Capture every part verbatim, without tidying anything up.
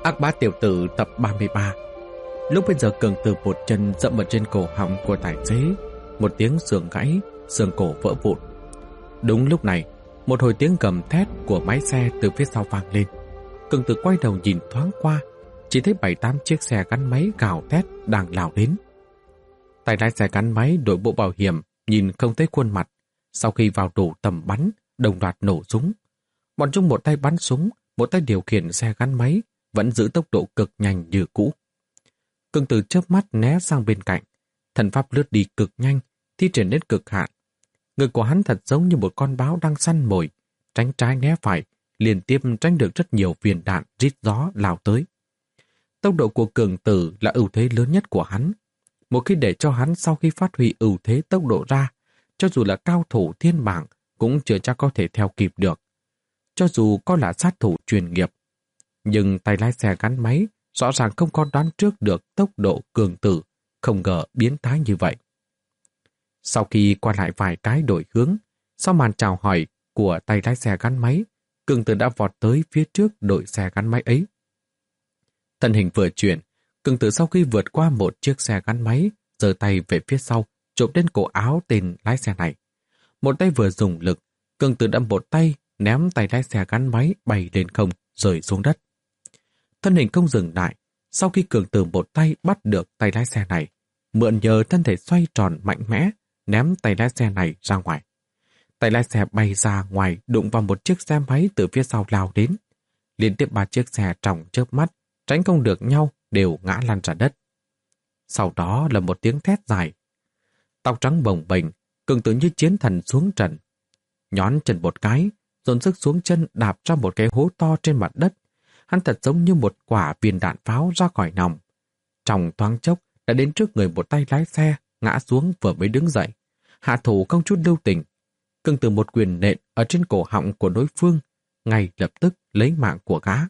Ác bá tiểu tử tập ba mươi ba. Lúc bây giờ Cường Tử một chân dậm vào trên cổ họng của tài xế, một tiếng xương gãy, xương cổ vỡ vụn. Đúng lúc này, một hồi tiếng gầm thét của máy xe từ phía sau vang lên. Cường Tử quay đầu nhìn thoáng qua, chỉ thấy bảy tám chiếc xe gắn máy gào thét đang lao đến. Tài lái xe gắn máy đội mũ bảo hiểm, nhìn không thấy khuôn mặt. Sau khi vào đủ tầm bắn, đồng loạt nổ súng. Bọn chúng một tay bắn súng, một tay điều khiển xe gắn máy, vẫn giữ tốc độ cực nhanh như cũ. Cường Tử chớp mắt né sang bên cạnh, thần pháp lướt đi cực nhanh, thi triển đến cực hạn. Người của hắn thật giống như một con báo đang săn mồi, tránh trái né phải, liên tiếp tránh được rất nhiều viên đạn rít gió lao tới. Tốc độ của Cường Tử là ưu thế lớn nhất của hắn. Một khi để cho hắn sau khi phát huy ưu thế tốc độ ra, cho dù là cao thủ thiên bảng cũng chưa chắc có thể theo kịp được. Cho dù có là sát thủ chuyên nghiệp, nhưng tay lái xe gắn máy rõ ràng không có đoán trước được tốc độ Cường Tử, không ngờ biến thái như vậy. Sau khi qua lại vài cái đổi hướng, sau màn chào hỏi của tay lái xe gắn máy, Cường Tử đã vọt tới phía trước đội xe gắn máy ấy. Thân hình vừa chuyển, Cường Tử sau khi vượt qua một chiếc xe gắn máy, giơ tay về phía sau, chụp đến cổ áo tên lái xe này. Một tay vừa dùng lực, Cường Tử đâm một tay, ném tay lái xe gắn máy bay lên không, rơi xuống đất. Thân hình không dừng lại, sau khi Cường Tử một tay bắt được tay lái xe này, mượn nhờ thân thể xoay tròn mạnh mẽ, ném tay lái xe này ra ngoài. Tay lái xe bay ra ngoài đụng vào một chiếc xe máy từ phía sau lao đến. Liên tiếp ba chiếc xe trong chớp mắt, tránh không được nhau, đều ngã lăn ra đất. Sau đó là một tiếng thét dài. Tóc trắng bồng bềnh, Cường Tử như chiến thần xuống trận. Nhón chân một cái, dồn sức xuống chân đạp ra một cái hố to trên mặt đất. Hắn thật giống như một quả viên đạn pháo ra khỏi nòng. Trong thoáng chốc đã đến trước người một tay lái xe, ngã xuống vừa mới đứng dậy. Hạ thủ không chút lưu tình. Cường Tử một quyền nện ở trên cổ họng của đối phương, ngay lập tức lấy mạng của gã.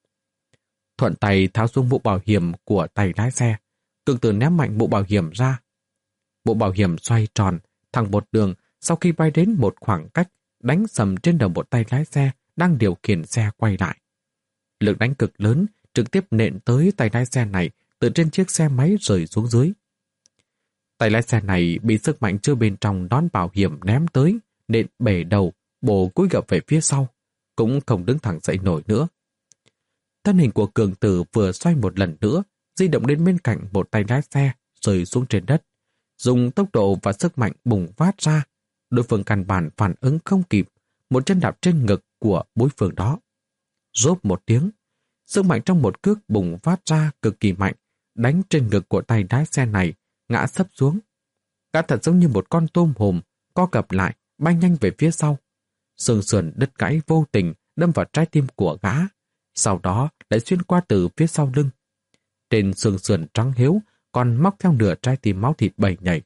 Thuận tay tháo xuống mũ bảo hiểm của tay lái xe, Cường Tử ném mạnh mũ bảo hiểm ra. Mũ bảo hiểm xoay tròn, thẳng một đường, sau khi bay đến một khoảng cách, đánh sầm trên đầu một tay lái xe đang điều khiển xe quay lại. Lực đánh cực lớn trực tiếp nện tới tay lái xe này từ trên chiếc xe máy rơi xuống dưới. Tay lái xe này bị sức mạnh chưa bên trong nón bảo hiểm ném tới, nện bể đầu, bổ cúi gập về phía sau, cũng không đứng thẳng dậy nổi nữa. Thân hình của Cường Tử vừa xoay một lần nữa, di động đến bên cạnh một tay lái xe, rơi xuống trên đất. Dùng tốc độ và sức mạnh bùng phát ra, đối phương căn bản phản ứng không kịp, một chân đạp trên ngực của đối phương đó. Rốp một tiếng, sức mạnh trong một cước bùng phát ra cực kỳ mạnh, đánh trên ngực của tay lái xe này, ngã sấp xuống. Gã thật giống như một con tôm hùm, co cập lại, bay nhanh về phía sau. Xương sườn đứt gãy vô tình đâm vào trái tim của gã, sau đó lại xuyên qua từ phía sau lưng. Trên xương sườn trắng hiếu còn móc theo nửa trái tim máu thịt bầy nhảy.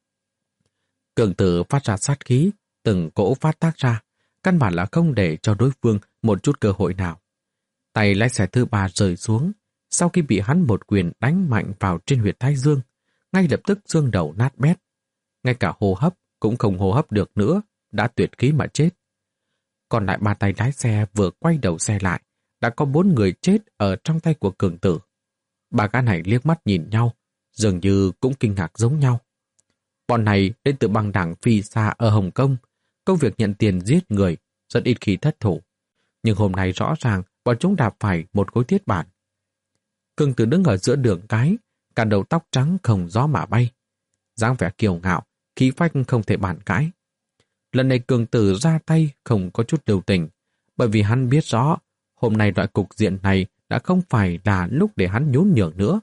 Cường Tử phát ra sát khí, từng cỗ phát tác ra, căn bản là không để cho đối phương một chút cơ hội nào. Tay lái xe thứ ba rơi xuống, sau khi bị hắn một quyền đánh mạnh vào trên huyệt thái dương, ngay lập tức xương đầu nát bét. Ngay cả hô hấp cũng không hô hấp được nữa, đã tuyệt khí mà chết. Còn lại ba tay lái xe vừa quay đầu xe lại, đã có bốn người chết ở trong tay của Cường Tử. Ba gã này liếc mắt nhìn nhau, dường như cũng kinh ngạc giống nhau. Bọn này đến từ băng đảng Phi Sa ở Hồng Kông, công việc nhận tiền giết người, rất ít khi thất thủ. Nhưng hôm nay rõ ràng bọn chúng đạp phải một khối thiết bản. Cường Tử đứng ở giữa đường cái, cả đầu tóc trắng không gió mà bay. Dáng vẻ kiêu ngạo, khí phách không thể bàn cãi. Lần này Cường Tử ra tay không có chút lưu tình, bởi vì hắn biết rõ hôm nay loại cục diện này đã không phải là lúc để hắn nhún nhường nữa.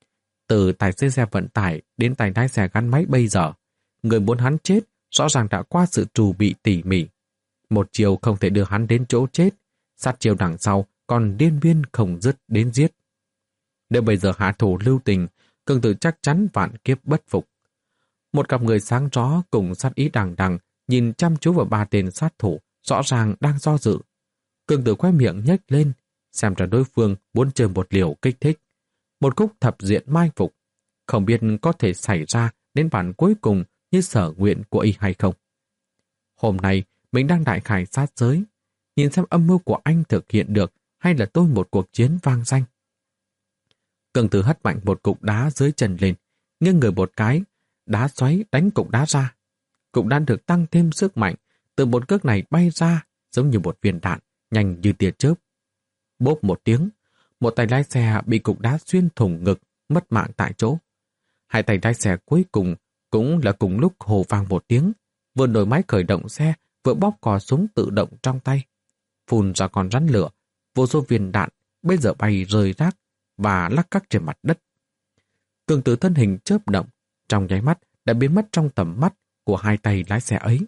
Từ tài xế xe vận tải đến tay lái xe gắn máy bây giờ, người muốn hắn chết rõ ràng đã qua sự trù bị tỉ mỉ. Một chiều không thể đưa hắn đến chỗ chết, sát chiều đằng sau còn điên biên không dứt đến giết. Nếu bây giờ hạ thủ lưu tình, Cường Tử chắc chắn vạn kiếp bất phục. Một cặp người sáng rõ cùng sát ý đằng đằng nhìn chăm chú vào ba tên sát thủ rõ ràng đang do dự. Cường Tử khoe miệng nhếch lên, xem ra đối phương muốn chơi một liều kích thích. Một khúc thập diện mai phục, không biết có thể xảy ra đến bản cuối cùng như sở nguyện của y hay không. Hôm nay mình đang đại khải sát giới, nhìn xem âm mưu của anh thực hiện được hay là tôi một cuộc chiến vang danh. Cường Tử hất mạnh một cục đá dưới chân lên, nghiêng người một cái, đá xoáy đánh cục đá ra. Cục đá được tăng thêm sức mạnh, từ một cước này bay ra giống như một viên đạn, nhanh như tia chớp. Bốp một tiếng, một tay lái xe bị cục đá xuyên thủng ngực, mất mạng tại chỗ. Hai tay lái xe cuối cùng cũng là cùng lúc hô vang một tiếng, vừa nổi máy khởi động xe, vừa bóp cò súng tự động trong tay. Phun ra con rắn lửa, vô số viên đạn bây giờ bay rơi rác và lắc cắc trên mặt đất. Cường Tử thân hình chớp động, trong nháy mắt đã biến mất trong tầm mắt của hai tay lái xe ấy.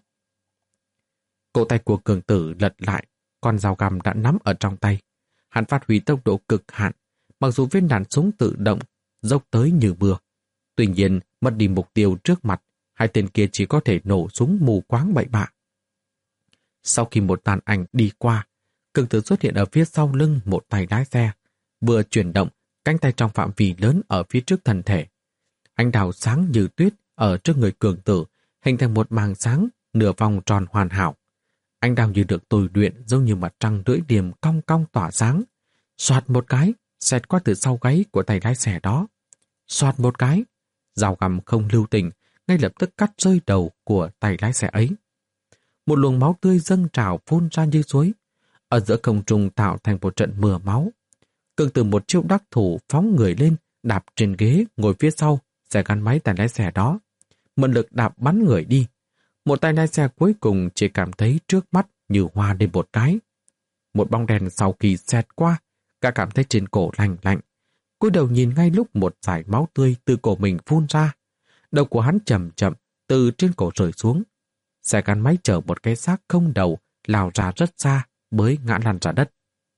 Cổ tay của Cường Tử lật lại, con dao găm đã nắm ở trong tay. Hắn phát huy tốc độ cực hạn, mặc dù viên đạn súng tự động dốc tới như mưa. Tuy nhiên, mất đi mục tiêu trước mặt, hai tên kia chỉ có thể nổ súng mù quáng bậy bạ. Sau khi một tàn ảnh đi qua, Cường Tử xuất hiện ở phía sau lưng một tay lái xe, vừa chuyển động, cánh tay trong phạm vi lớn ở phía trước thân thể. Ánh đào sáng như tuyết ở trước người Cường Tử hình thành một màng sáng nửa vòng tròn hoàn hảo. Ánh đào như được tôi luyện giống như mặt trăng lưỡi liềm cong cong tỏa sáng. Xoạt một cái, xẹt qua từ sau gáy của tay lái xe đó. Xoạt một cái, dao găm không lưu tình, ngay lập tức cắt rơi đầu của tay lái xe ấy. Một luồng máu tươi dâng trào phun ra như suối, ở giữa không trung tạo thành một trận mưa máu. Cường Tử một chiêu đắc thủ phóng người lên, đạp trên ghế ngồi phía sau xe gắn máy tay lái xe đó, mượn lực đạp bắn người đi. Một tay lái xe cuối cùng chỉ cảm thấy trước mắt như hoa lên một cái. Một bóng đèn sau khi xẹt qua, cả cảm thấy trên cổ lạnh lạnh. Cúi đầu nhìn ngay lúc một dải máu tươi từ cổ mình phun ra. Đầu của hắn chậm chậm từ trên cổ rơi xuống. Xe gắn máy chở một cái xác không đầu lao ra rất xa mới ngã lăn ra đất.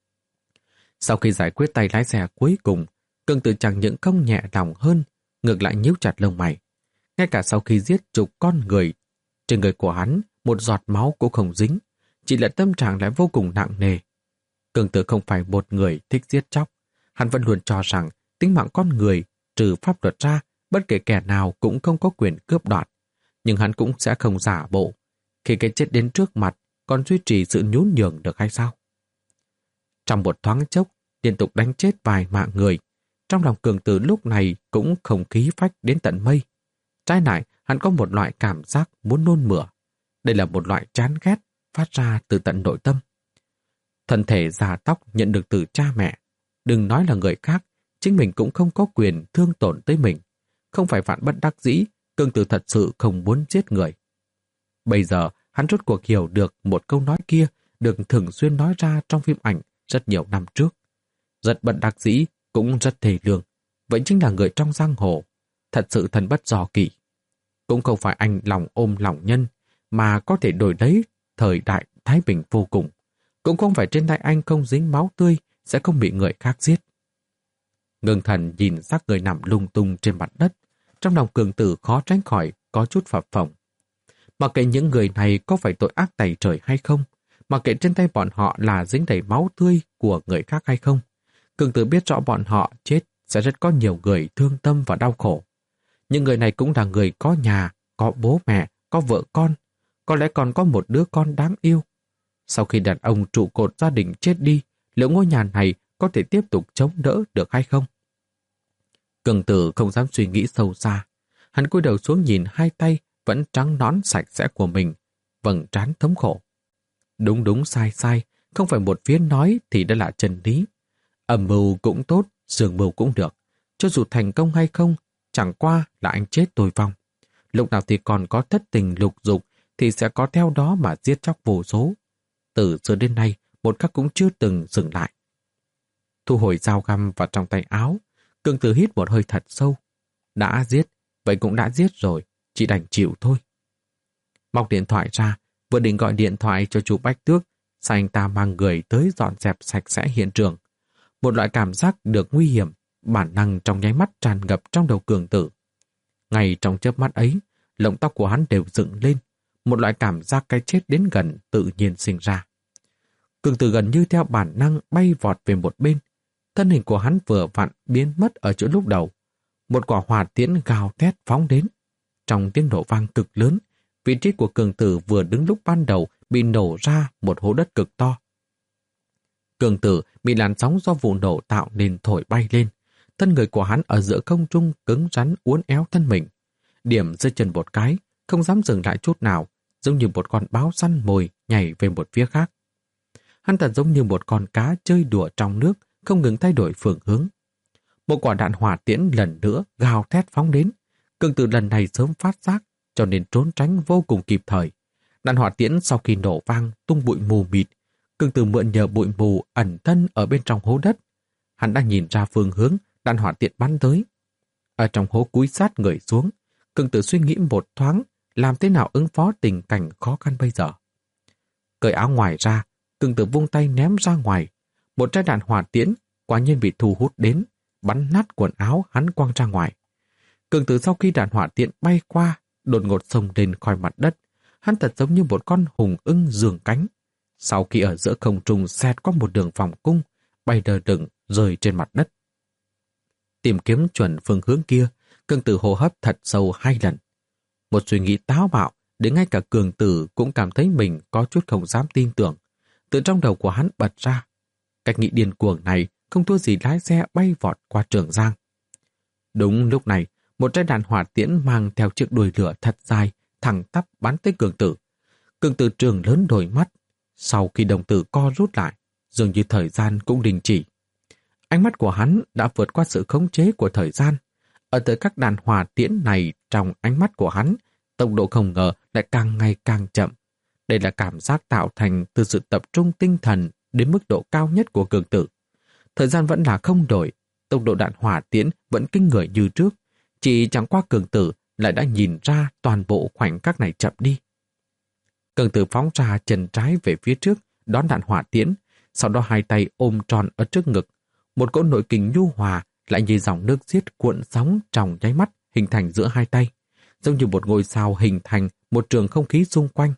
Sau khi giải quyết tay lái xe cuối cùng, Cường Tử chẳng những không nhẹ lòng hơn, ngược lại nhíu chặt lông mày. Ngay cả sau khi giết chục con người, trên người của hắn một giọt máu cũng không dính, chỉ là tâm trạng lại vô cùng nặng nề. Cường Tử không phải một người thích giết chóc, hắn vẫn luôn cho rằng tính mạng con người trừ pháp luật ra, bất kể kẻ nào cũng không có quyền cướp đoạt, nhưng hắn cũng sẽ không giả bộ. Khi cái chết đến trước mặt, còn duy trì sự nhún nhường được hay sao? Trong một thoáng chốc, liên tục đánh chết vài mạng người, trong lòng Cường Tử lúc này cũng không khí phách đến tận mây. Trái lại, hắn có một loại cảm giác muốn nôn mửa. Đây là một loại chán ghét phát ra từ tận nội tâm. Thân thể già tóc nhận được từ cha mẹ. Đừng nói là người khác, chính mình cũng không có quyền thương tổn tới mình. Không phải vạn bất đắc dĩ, Cường Tử thật sự không muốn giết người. Bây giờ, hắn rốt cuộc hiểu được một câu nói kia được thường xuyên nói ra trong phim ảnh rất nhiều năm trước. Rất bất đắc dĩ, cũng rất thề lương. Vậy chính là người trong giang hồ. Thật sự thần bất do kỷ. Cũng không phải anh lòng ôm lòng nhân, mà có thể đổi lấy thời đại thái bình vô cùng. Cũng không phải trên tay anh không dính máu tươi, sẽ không bị người khác giết. Ngưng Thần nhìn xác người nằm lung tung trên mặt đất, trong lòng Cường Tử khó tránh khỏi có chút phập phồng. Mặc kệ những người này có phải tội ác tày trời hay không, mặc kệ trên tay bọn họ là dính đầy máu tươi của người khác hay không, Cường Tử biết rõ bọn họ chết sẽ rất có nhiều người thương tâm và đau khổ. Những người này cũng là người có nhà, có bố mẹ, có vợ con, có lẽ còn có một đứa con đáng yêu. Sau khi đàn ông trụ cột gia đình chết đi, liệu ngôi nhà này có thể tiếp tục chống đỡ được hay không? Cường Tử không dám suy nghĩ sâu xa. Hắn cúi đầu xuống nhìn hai tay vẫn trắng nõn sạch sẽ của mình, vầng trán thống khổ. Đúng đúng sai sai, không phải một phía nói thì đã là chân lý. Âm mưu cũng tốt, dương mưu cũng được. Cho dù thành công hay không, chẳng qua là anh chết tôi vong. Lúc nào thì còn có thất tình lục dục thì sẽ có theo đó mà giết chóc vô số. Từ xưa đến nay, một khắc cũng chưa từng dừng lại. Thu hồi dao găm vào trong tay áo, Cường Tử hít một hơi thật sâu. Đã giết, vậy cũng đã giết rồi, chỉ đành chịu thôi. Móc điện thoại ra, vừa định gọi điện thoại cho chú Bách Tước, sao anh ta mang người tới dọn dẹp sạch sẽ hiện trường. Một loại cảm giác được nguy hiểm, bản năng trong nháy mắt tràn ngập trong đầu Cường Tử. Ngay trong chớp mắt ấy, lông tóc của hắn đều dựng lên, một loại cảm giác cái chết đến gần tự nhiên sinh ra. Cường Tử gần như theo bản năng bay vọt về một bên, thân hình của hắn vừa vặn biến mất ở chỗ lúc đầu. Một quả hỏa tiễn gào thét phóng đến. Trong tiếng nổ vang cực lớn, vị trí của Cường Tử vừa đứng lúc ban đầu bị nổ ra một hố đất cực to. Cường Tử bị làn sóng do vụ nổ tạo nên thổi bay lên, thân người của hắn ở giữa không trung cứng rắn uốn éo thân mình. Điểm dưới chân một cái, không dám dừng lại chút nào, giống như một con báo săn mồi nhảy về một phía khác. Hắn thật giống như một con cá chơi đùa trong nước, không ngừng thay đổi phương hướng. Một quả đạn hỏa tiễn lần nữa gào thét phóng đến. Cường Tử lần này sớm phát giác, cho nên trốn tránh vô cùng kịp thời. Đạn hỏa tiễn sau khi nổ vang tung bụi mù mịt, Cường Tử mượn nhờ bụi mù ẩn thân ở bên trong hố đất. Hắn đã nhìn ra phương hướng đạn hỏa tiễn bắn tới. Ở trong hố cúi sát người xuống, Cường Tử suy nghĩ một thoáng làm thế nào ứng phó tình cảnh khó khăn bây giờ. Cởi áo ngoài ra, Cường Tử vung tay ném ra ngoài. Một trái đạn hỏa tiễn quả nhiên bị thu hút đến, bắn nát quần áo hắn quăng ra ngoài. Cường Tử sau khi đạn hỏa tiễn bay qua, đột ngột xông lên khỏi mặt đất. Hắn thật giống như một con hùng ưng giương cánh. Sau khi ở giữa không trung xẹt qua một đường vòng cung, bay đờ đững rơi trên mặt đất. Tìm kiếm chuẩn phương hướng kia, Cường Tử hô hấp thật sâu hai lần. Một suy nghĩ táo bạo, đến ngay cả Cường Tử cũng cảm thấy mình có chút không dám tin tưởng. Từ trong đầu của hắn bật ra, cách nghĩ điên cuồng này không thua gì lái xe bay vọt qua Trường Giang. Đúng lúc này, một trái đạn hỏa tiễn mang theo chiếc đuôi lửa thật dài, thẳng tắp bắn tới Cường Tử. Cường Tử trừng lớn đôi mắt, sau khi đồng tử co rút lại, dường như thời gian cũng đình chỉ. Ánh mắt của hắn đã vượt qua sự khống chế của thời gian. Ở tới các đạn hỏa tiễn này, trong ánh mắt của hắn, tốc độ không ngờ lại càng ngày càng chậm. Đây là cảm giác tạo thành từ sự tập trung tinh thần đến mức độ cao nhất của Cường Tử. Thời gian vẫn là không đổi, tốc độ đạn hỏa tiễn vẫn kinh người như trước, chỉ chẳng qua Cường Tử lại đã nhìn ra toàn bộ khoảnh khắc này chậm đi. Cường Tử phóng ra chân trái về phía trước, đón đạn hỏa tiễn, sau đó hai tay ôm tròn ở trước ngực. Một cỗ nội kình nhu hòa lại như dòng nước xiết cuộn sóng trong nháy mắt hình thành giữa hai tay, giống như một ngôi sao hình thành một trường không khí xung quanh.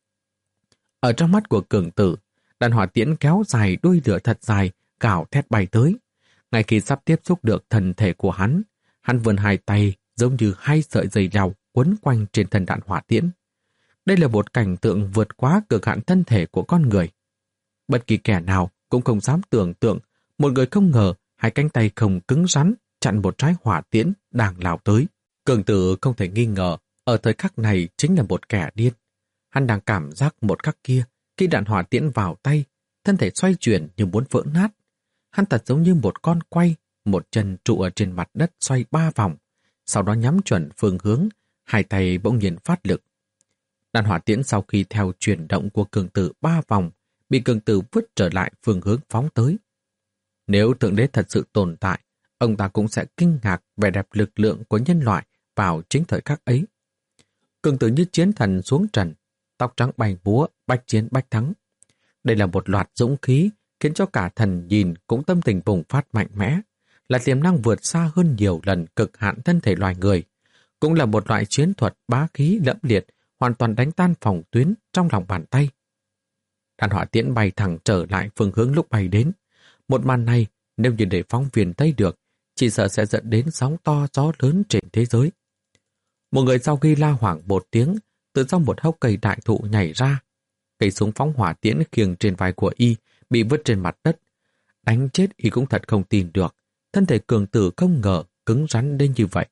Ở trong mắt của Cường Tử, đạn hỏa tiễn kéo dài đuôi lửa thật dài, gào thét bay tới. Ngay khi sắp tiếp xúc được thân thể của hắn, hắn vươn hai tay giống như hai sợi dây leo quấn quanh trên thân đạn hỏa tiễn. Đây là một cảnh tượng vượt quá cực hạn thân thể của con người. Bất kỳ kẻ nào cũng không dám tưởng tượng một người không ngờ hai cánh tay không cứng rắn chặn một trái hỏa tiễn đang lao tới. Cường Tử không thể nghi ngờ ở thời khắc này chính là một kẻ điên. Hắn đang cảm giác một khắc kia khi đạn hỏa tiễn vào tay, thân thể xoay chuyển như muốn vỡ nát. Hắn thật giống như một con quay, một chân trụ ở trên mặt đất xoay ba vòng, sau đó nhắm chuẩn phương hướng, hai tay bỗng nhiên phát lực. Đạn hỏa tiễn sau khi theo chuyển động của Cường Tử ba vòng, bị Cường Tử vứt trở lại phương hướng phóng tới. Nếu Thượng Đế thật sự tồn tại, ông ta cũng sẽ kinh ngạc vẻ đẹp lực lượng của nhân loại vào chính thời khắc ấy. Cường Tử như chiến thần xuống trần, tóc trắng bay múa, bách chiến bách thắng. Đây là một loạt dũng khí khiến cho cả thần nhìn cũng tâm tình bùng phát mạnh mẽ, là tiềm năng vượt xa hơn nhiều lần cực hạn thân thể loài người, cũng là một loại chiến thuật bá khí lẫm liệt, hoàn toàn đánh tan phòng tuyến trong lòng bàn tay. Đạn hỏa tiễn bay thẳng trở lại phương hướng lúc bay đến. Một màn này, nếu như để phóng viên thấy được, chỉ sợ sẽ dẫn đến sóng to gió lớn trên thế giới. Một người sau khi la hoảng một tiếng, từ sau một hốc cây đại thụ nhảy ra. Cây súng phóng hỏa tiễn khiêng trên vai của y bị vứt trên mặt đất. Đánh chết y cũng thật không tin được, thân thể Cường Tử không ngờ cứng rắn đến như vậy.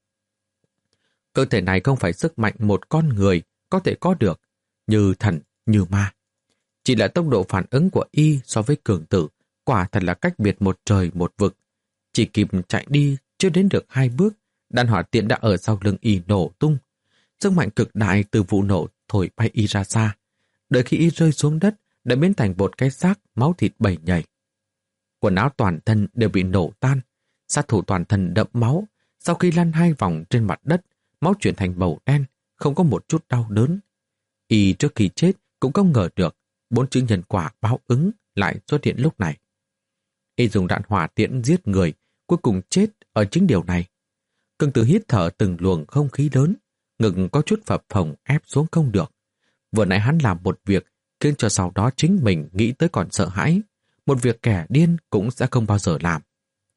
Cơ thể này không phải sức mạnh một con người có thể có được, như thần, như ma. Chỉ là tốc độ phản ứng của y so với Cường Tử quả thật là cách biệt một trời một vực. Chỉ kịp chạy đi chưa đến được hai bước, đạn hỏa tiễn đã ở sau lưng y nổ tung. Sức mạnh cực đại từ vụ nổ thổi bay y ra xa. Đợi khi y rơi xuống đất đã biến thành một cái xác máu thịt bầy nhầy. Quần áo toàn thân đều bị nổ tan, sát thủ toàn thân đẫm máu. Sau khi lăn hai vòng trên mặt đất, máu chuyển thành màu đen, không có một chút đau đớn. Y trước khi chết cũng không ngờ được bốn chữ nhân quả báo ứng lại xuất hiện lúc này. Y dùng đạn hỏa tiễn giết người, cuối cùng chết ở chính điều này. Cường Tử hít thở từng luồng không khí lớn, ngực có chút phập phồng ép xuống không được. Vừa nãy hắn làm một việc khiến cho sau đó chính mình nghĩ tới còn sợ hãi, một việc kẻ điên cũng sẽ không bao giờ làm.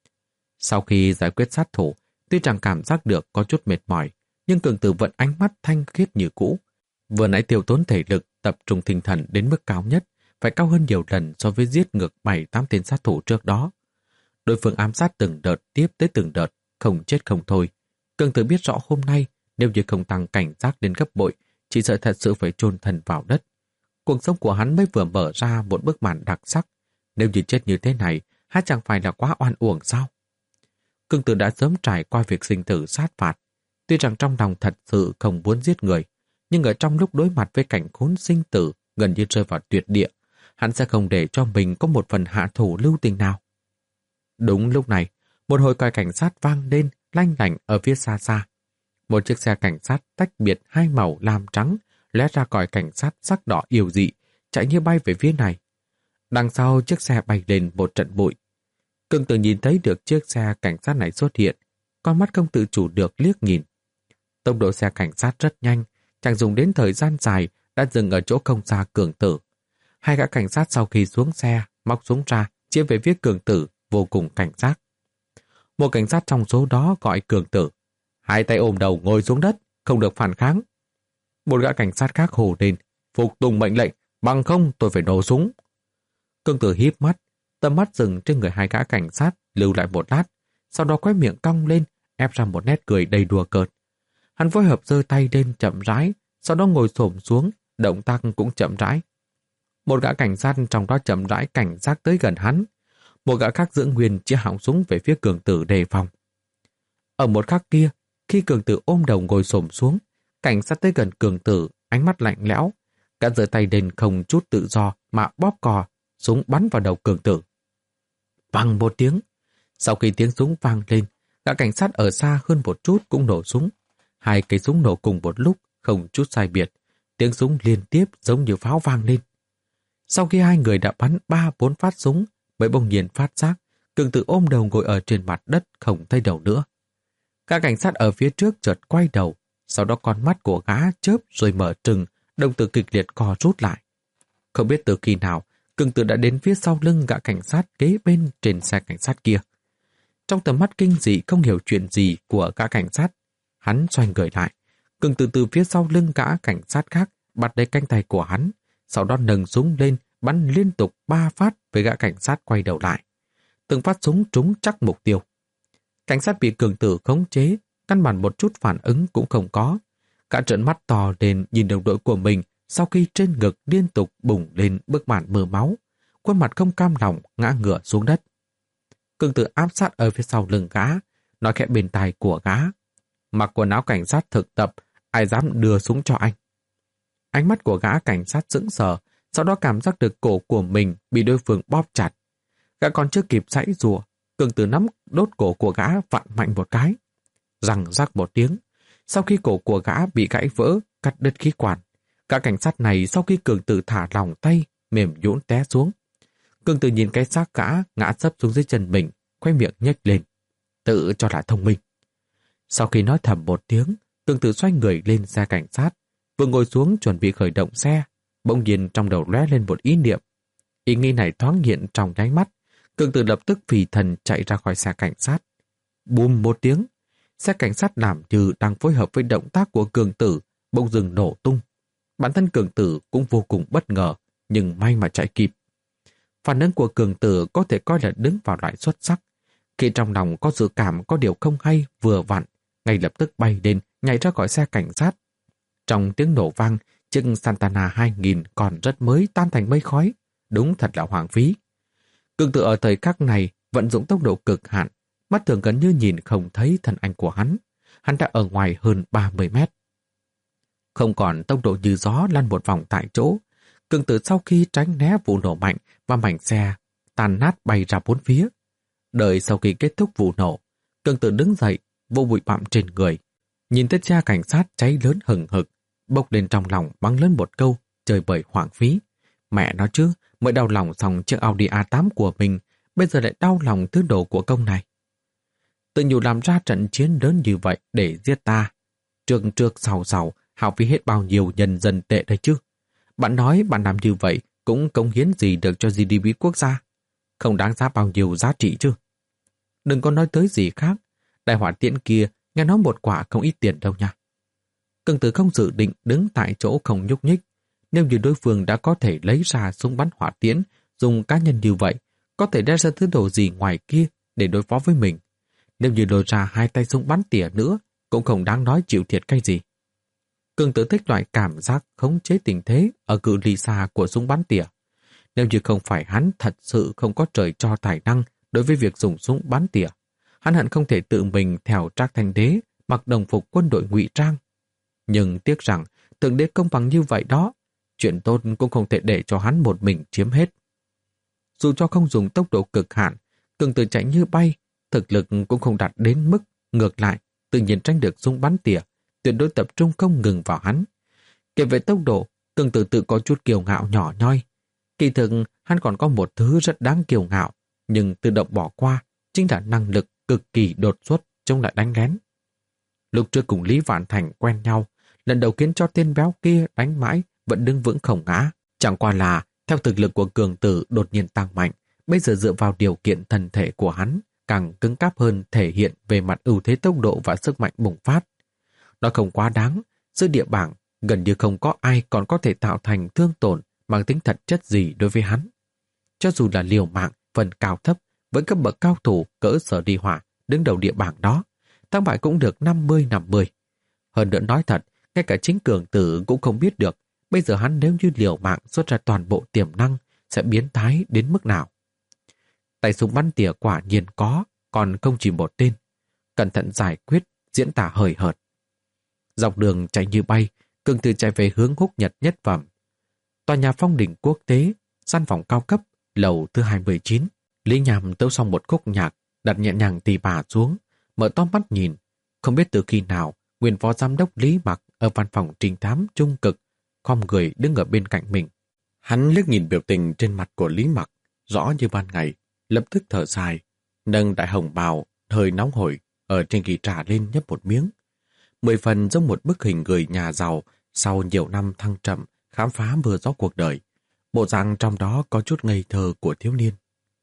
Sau khi giải quyết sát thủ, tuy rằng cảm giác được có chút mệt mỏi, nhưng Cường Tử vẫn ánh mắt thanh khiết như cũ. Vừa nãy tiêu tốn thể lực, tập trung tinh thần đến mức cao nhất, phải cao hơn nhiều lần so với giết ngược bảy tám tên sát thủ trước đó. Đối phương ám sát từng đợt tiếp tới từng đợt, không chết không thôi. Cường Tử biết rõ hôm nay nếu như không tăng cảnh giác đến gấp bội, chỉ sợ thật sự phải chôn thân vào đất. Cuộc sống của hắn mới vừa mở ra một bức màn đặc sắc. Nếu như chết như thế này, há chẳng phải là quá oan uổng sao? Cường Tử đã sớm trải qua việc sinh tử sát phạt. Tuy rằng trong lòng thật sự không muốn giết người, nhưng ở trong lúc đối mặt với cảnh khốn sinh tử gần như rơi vào tuyệt địa, hắn sẽ không để cho mình có một phần hạ thủ lưu tình nào. Đúng lúc này, một hồi còi cảnh sát vang lên lanh lảnh ở phía xa xa. Một chiếc xe cảnh sát tách biệt hai màu lam trắng lóe ra còi cảnh sát sắc đỏ yêu dị, chạy như bay về phía này. Đằng sau chiếc xe bay lên một trận bụi. Cường Tử nhìn thấy được chiếc xe cảnh sát này xuất hiện, con mắt không tự chủ được liếc nhìn. Tốc độ xe cảnh sát rất nhanh, chẳng dùng đến thời gian dài đã dừng ở chỗ không xa Cường Tử. Hai gã cảnh sát sau khi xuống xe, móc súng ra, chia về phía Cường Tử, vô cùng cảnh giác. Một cảnh sát trong số đó gọi Cường Tử, hai tay ôm đầu ngồi xuống đất, không được phản kháng. Một gã cảnh sát khác hô lên, phục tùng mệnh lệnh, bằng không tôi phải nổ súng. Cường Tử híp mắt, tầm mắt dừng trên người hai gã cảnh sát, lưu lại một lát, sau đó quay miệng cong lên, ép ra một nét cười đầy đùa cợt. Hắn phối hợp giơ tay lên chậm rãi, sau đó ngồi xổm xuống, động tác cũng chậm rãi. Một gã cảnh sát trong đó chậm rãi cảnh giác tới gần hắn. Một gã khác giữ nguyên chia họng súng về phía Cường Tử đề phòng. Ở một khắc kia, khi Cường Tử ôm đầu ngồi xổm xuống, cảnh sát tới gần Cường Tử, ánh mắt lạnh lẽo, cả giơ tay lên không chút tự do mà bóp cò, súng bắn vào đầu Cường Tử. Vang một tiếng. Sau khi tiếng súng vang lên, gã cảnh sát ở xa hơn một chút cũng nổ súng. Hai cây súng nổ cùng một lúc, không chút sai biệt. Tiếng súng liên tiếp giống như pháo vang lên. Sau khi hai người đã bắn ba bốn phát súng, mới bỗng nhiên phát giác, Cường Tử ôm đầu ngồi ở trên mặt đất không thấy đầu nữa. Các cảnh sát ở phía trước chợt quay đầu, sau đó con mắt của gã chớp rồi mở trừng, đồng tử kịch liệt co rút lại. Không biết từ khi nào, Cường Tử đã đến phía sau lưng gã cảnh sát kế bên trên xe cảnh sát kia. Trong tầm mắt kinh dị không hiểu chuyện gì của gã cảnh sát, hắn xoay người lại. Cường Tử từ phía sau lưng gã cảnh sát khác bắt lấy cánh tay của hắn, sau đó nâng súng lên, bắn liên tục ba phát với gã cảnh sát quay đầu lại. Từng phát súng trúng chắc mục tiêu. Cảnh sát bị Cường Tử khống chế, căn bản một chút phản ứng cũng không có. Cả trợn mắt to lên nhìn đồng đội của mình sau khi trên ngực liên tục bùng lên bức màn mờ máu, khuôn mặt không cam lòng ngã ngửa xuống đất. Cường Tử áp sát ở phía sau lưng gã, nói khẽ bên tai của gã. Mặc quần áo cảnh sát thực tập, ai dám đưa súng cho anh. Ánh mắt của gã cảnh sát sững sờ, sau đó cảm giác được cổ của mình bị đối phương bóp chặt. Gã còn chưa kịp giãy giụa, Cường Tử nắm đốt cổ của gã vặn mạnh một cái. Răng rắc một tiếng, sau khi cổ của gã bị gãy vỡ, cắt đứt khí quản. Gã cảnh sát này sau khi Cường Tử thả lỏng tay, mềm nhũn té xuống. Cường Tử nhìn cái xác gã ngã sấp xuống dưới chân mình, khoe miệng nhếch lên, tự cho là thông minh. Sau khi nói thầm một tiếng, Cường Tử xoay người lên xe cảnh sát, vừa ngồi xuống chuẩn bị khởi động xe, bỗng nhiên trong đầu lóe lên một ý niệm. Ý nghĩ này thoáng hiện trong nháy mắt, Cường Tử lập tức phì thần chạy ra khỏi xe cảnh sát. Bùm một tiếng, xe cảnh sát làm như đang phối hợp với động tác của Cường Tử, bỗng dừng nổ tung. Bản thân Cường Tử cũng vô cùng bất ngờ, nhưng may mà chạy kịp. Phản ứng của Cường Tử có thể coi là đứng vào loại xuất sắc. Khi trong lòng có dự cảm có điều không hay vừa vặn, ngay lập tức bay lên, nhảy ra khỏi xe cảnh sát. Trong tiếng nổ vang, chiếc Santana hai nghìn còn rất mới tan thành mây khói. Đúng thật là hoang phí. Cường Tử ở thời khắc này vận dụng tốc độ cực hạn, mắt thường gần như nhìn không thấy thân ảnh của hắn. Hắn đã ở ngoài hơn ba mươi mét. Không còn tốc độ như gió lăn một vòng tại chỗ, Cường Tử sau khi tránh né vụ nổ mạnh và mảnh xe tàn nát bay ra bốn phía. Đợi sau khi kết thúc vụ nổ, Cường Tử đứng dậy, vô bụi bặm trên người, nhìn thấy xe cảnh sát cháy lớn hừng hực, bốc lên trong lòng bắn lớn một câu, trời bời hoang phí. Mẹ nó chứ, mới đau lòng xong chiếc Audi a tám của mình, bây giờ lại đau lòng thứ đồ của công này. Tự nhủ làm ra trận chiến lớn như vậy để giết ta. Trước trước sau sau, hao phí hết bao nhiêu nhân dân tệ đấy chứ. Bạn nói bạn làm như vậy cũng cống hiến gì được cho giê đê pê quốc gia. Không đáng giá bao nhiêu giá trị chứ. Đừng có nói tới gì khác. Đại hỏa tiễn kia nghe nói một quả không ít tiền đâu nha. Cường Tử không dự định đứng tại chỗ không nhúc nhích. Nếu như đối phương đã có thể lấy ra súng bắn hỏa tiễn dùng cá nhân như vậy, có thể đe ra thứ đồ gì ngoài kia để đối phó với mình. Nếu như lôi ra hai tay súng bắn tỉa nữa, cũng không đáng nói chịu thiệt cái gì. Cường Tử thích loại cảm giác khống chế tình thế ở cự ly xa của súng bắn tỉa. Nếu như không phải hắn thật sự không có trời cho tài năng đối với việc dùng súng bắn tỉa, hắn hận không thể tự mình theo Trác Thanh Đế mặc đồng phục quân đội ngụy trang. Nhưng tiếc rằng Thượng Đế công bằng như vậy đó, chuyện tốt cũng không thể để cho hắn một mình chiếm hết. Dù cho không dùng tốc độ cực hạn, Cường Tử chạy như bay, thực lực cũng không đạt đến mức ngược lại, tự nhiên tránh được súng bắn tỉa, tuyệt đối tập trung không ngừng vào hắn. Kể về tốc độ, Cường Tử tự có chút kiêu ngạo nhỏ nhoi. Kỳ thực, hắn còn có một thứ rất đáng kiêu ngạo, nhưng tự động bỏ qua, chính là năng lực cực kỳ đột xuất chống lại đánh lén. Lúc trước cùng Lý Vạn Thành quen nhau, lần đầu khiến cho tên béo kia đánh mãi vẫn đứng vững không ngã. Chẳng qua là, theo thực lực của Cường Tử đột nhiên tăng mạnh, bây giờ dựa vào điều kiện thân thể của hắn, càng cứng cáp hơn thể hiện về mặt ưu thế tốc độ và sức mạnh bùng phát. Nó không quá đáng, giữa địa bảng gần như không có ai còn có thể tạo thành thương tổn mang tính thật chất gì đối với hắn. Cho dù là liều mạng, phần cao thấp, với cấp bậc cao thủ cỡ Sở Đi Hỏa đứng đầu địa bảng đó, thắng bại cũng được năm mươi năm mươi. Hơn nữa nói thật, ngay cả chính Cường Tử cũng không biết được bây giờ hắn nếu như liều mạng xuất ra toàn bộ tiềm năng sẽ biến thái đến mức nào. Tay súng bắn tỉa quả nhiên có, còn không chỉ một tên. Cẩn thận giải quyết, diễn tả hời hợt. Dọc đường chạy như bay, Cường Tử chạy về hướng Húc Nhật nhất phẩm. Tòa nhà Phong Đỉnh Quốc tế, gian phòng cao cấp, lầu thứ hai mươi chín. Lý Nham tấu xong một khúc nhạc, đặt nhẹ nhàng tì bà xuống, mở to mắt nhìn. Không biết từ khi nào, nguyên phó giám đốc Lý Mặc ở văn phòng trinh thám trung cực, khom người đứng ở bên cạnh mình. Hắn liếc nhìn biểu tình trên mặt của Lý Mặc, rõ như ban ngày, lập tức thở dài, nâng đại hồng bào, hơi nóng hổi, ở trên kỳ trà lên nhấp một miếng. Mười phần giống một bức hình người nhà giàu sau nhiều năm thăng trầm, khám phá mưa gió cuộc đời. Bộ dạng trong đó có chút ngây thơ của thiếu niên.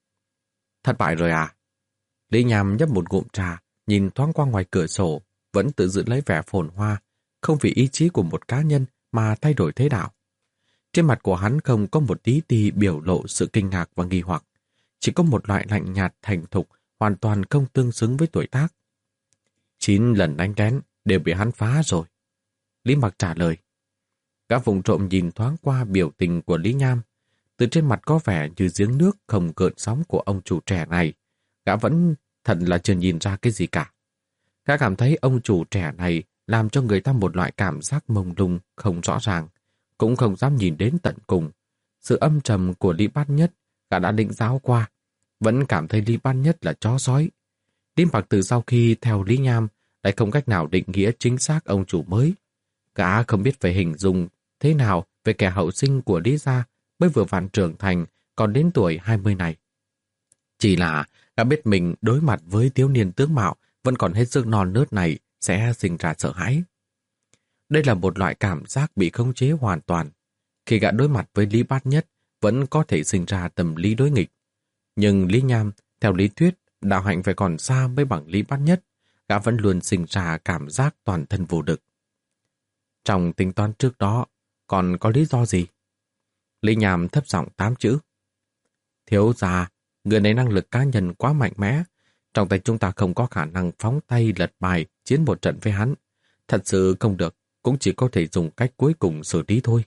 Thất bại rồi à? Lý Nham nhấp một ngụm trà, nhìn thoáng qua ngoài cửa sổ, vẫn tự giữ lấy vẻ phồn hoa, không vì ý chí của một cá nhân mà thay đổi thế đạo. Trên mặt của hắn không có một tí ti biểu lộ sự kinh ngạc và nghi hoặc, chỉ có một loại lạnh nhạt thành thục, hoàn toàn không tương xứng với tuổi tác. Chín lần đánh lén đều bị hắn phá rồi. Lý Mặc trả lời. Gã vùng trộm nhìn thoáng qua biểu tình của Lý Nham, từ trên mặt có vẻ như giếng nước không gợn sóng của ông chủ trẻ này. Gã vẫn thật là chưa nhìn ra cái gì cả. Gã cảm thấy ông chủ trẻ này làm cho người ta một loại cảm giác mông lung, không rõ ràng, cũng không dám nhìn đến tận cùng. Sự âm trầm của Lý Bát Nhất, gã đã định giáo qua, vẫn cảm thấy Lý Bát Nhất là chó sói. Lý Mặc từ sau khi theo Lý Nham lại không cách nào định nghĩa chính xác ông chủ mới. Gã không biết phải hình dung thế nào về kẻ hậu sinh của Lý gia mới vừa vặn trưởng thành, còn đến tuổi hai mươi này. Chỉ là gã biết mình đối mặt với thiếu niên tướng mạo vẫn còn hết sức non nớt này sẽ sinh ra sợ hãi. Đây là một loại cảm giác bị khống chế hoàn toàn. Khi gã đối mặt với Lý Bát Nhất vẫn có thể sinh ra tâm lý đối nghịch. Nhưng Lý Nham, theo lý thuyết, đạo hạnh phải còn xa mới bằng Lý Bát Nhất, gã vẫn luôn sinh ra cảm giác toàn thân vô địch. Trong tính toán trước đó, còn có lý do gì? Lý Nham thấp giọng tám chữ. Thiếu gia, người này năng lực cá nhân quá mạnh mẽ, trong tay chúng ta không có khả năng phóng tay lật bài chiến một trận với hắn. Thật sự không được, cũng chỉ có thể dùng cách cuối cùng xử lý thôi.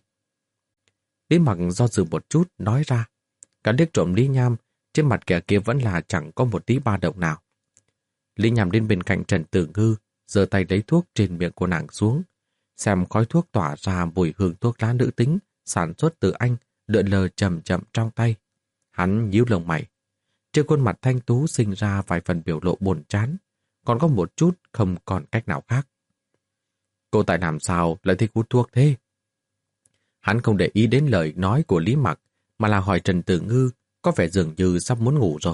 Lý Mặc do dự một chút nói ra. Cả liếc trộm Lý Nham, trên mặt kẻ kia vẫn là chẳng có một tí ba động nào. Lý Nham đến bên cạnh Trần Tử Ngư, giơ tay lấy thuốc trên miệng của nàng xuống, xem khói thuốc tỏa ra mùi hương thuốc lá nữ tính sản xuất từ anh lượn lờ chậm chậm trong tay. Hắn nhíu lông mày. Trên khuôn mặt thanh tú sinh ra vài phần biểu lộ buồn chán, còn có một chút không còn cách nào khác. Cô tại làm sao lại thích hút thuốc thế? Hắn không để ý đến lời nói của Lý Mặc, mà là hỏi Trần Tử Ngư, có vẻ dường như sắp muốn ngủ rồi.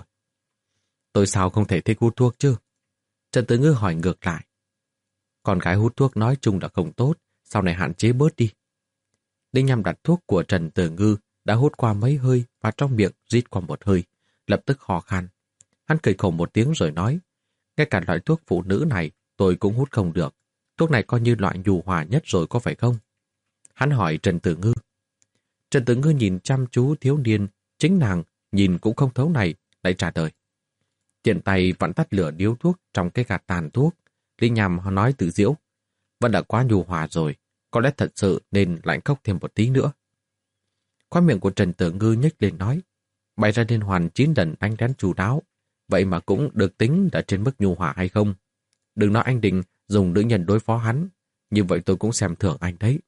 Tôi sao không thể thích hút thuốc chứ? Trần Tử Ngư hỏi ngược lại. Con gái hút thuốc nói chung là không tốt, sau này hạn chế bớt đi. Lý Nham đặt thuốc của Trần Tử Ngư đã hút qua mấy hơi và trong miệng rít qua một hơi, lập tức ho khan. Hắn cười khổ một tiếng rồi nói, ngay cả loại thuốc phụ nữ này tôi cũng hút không được. Thuốc này coi như loại nhu hòa nhất rồi có phải không? Hắn hỏi Trần Tử Ngư. Trần Tử Ngư nhìn chăm chú thiếu niên, chính nàng nhìn cũng không thấu này, lại trả lời. Tiện tay vẫn tắt lửa điếu thuốc trong cái gạt tàn thuốc. Lý Nham nói tự giễu. Vẫn đã quá nhu hòa rồi, có lẽ thật sự nên lạnh cốc thêm một tí nữa. Khóe miệng của Trần Tử Ngư nhếch lên nói. Bày ra liên hoàn chín lần đánh đén chu đáo, vậy mà cũng được tính đã trên mức nhu hòa hay không? Đừng nói anh định dùng nữ nhân đối phó hắn, như vậy tôi cũng xem thường anh đấy.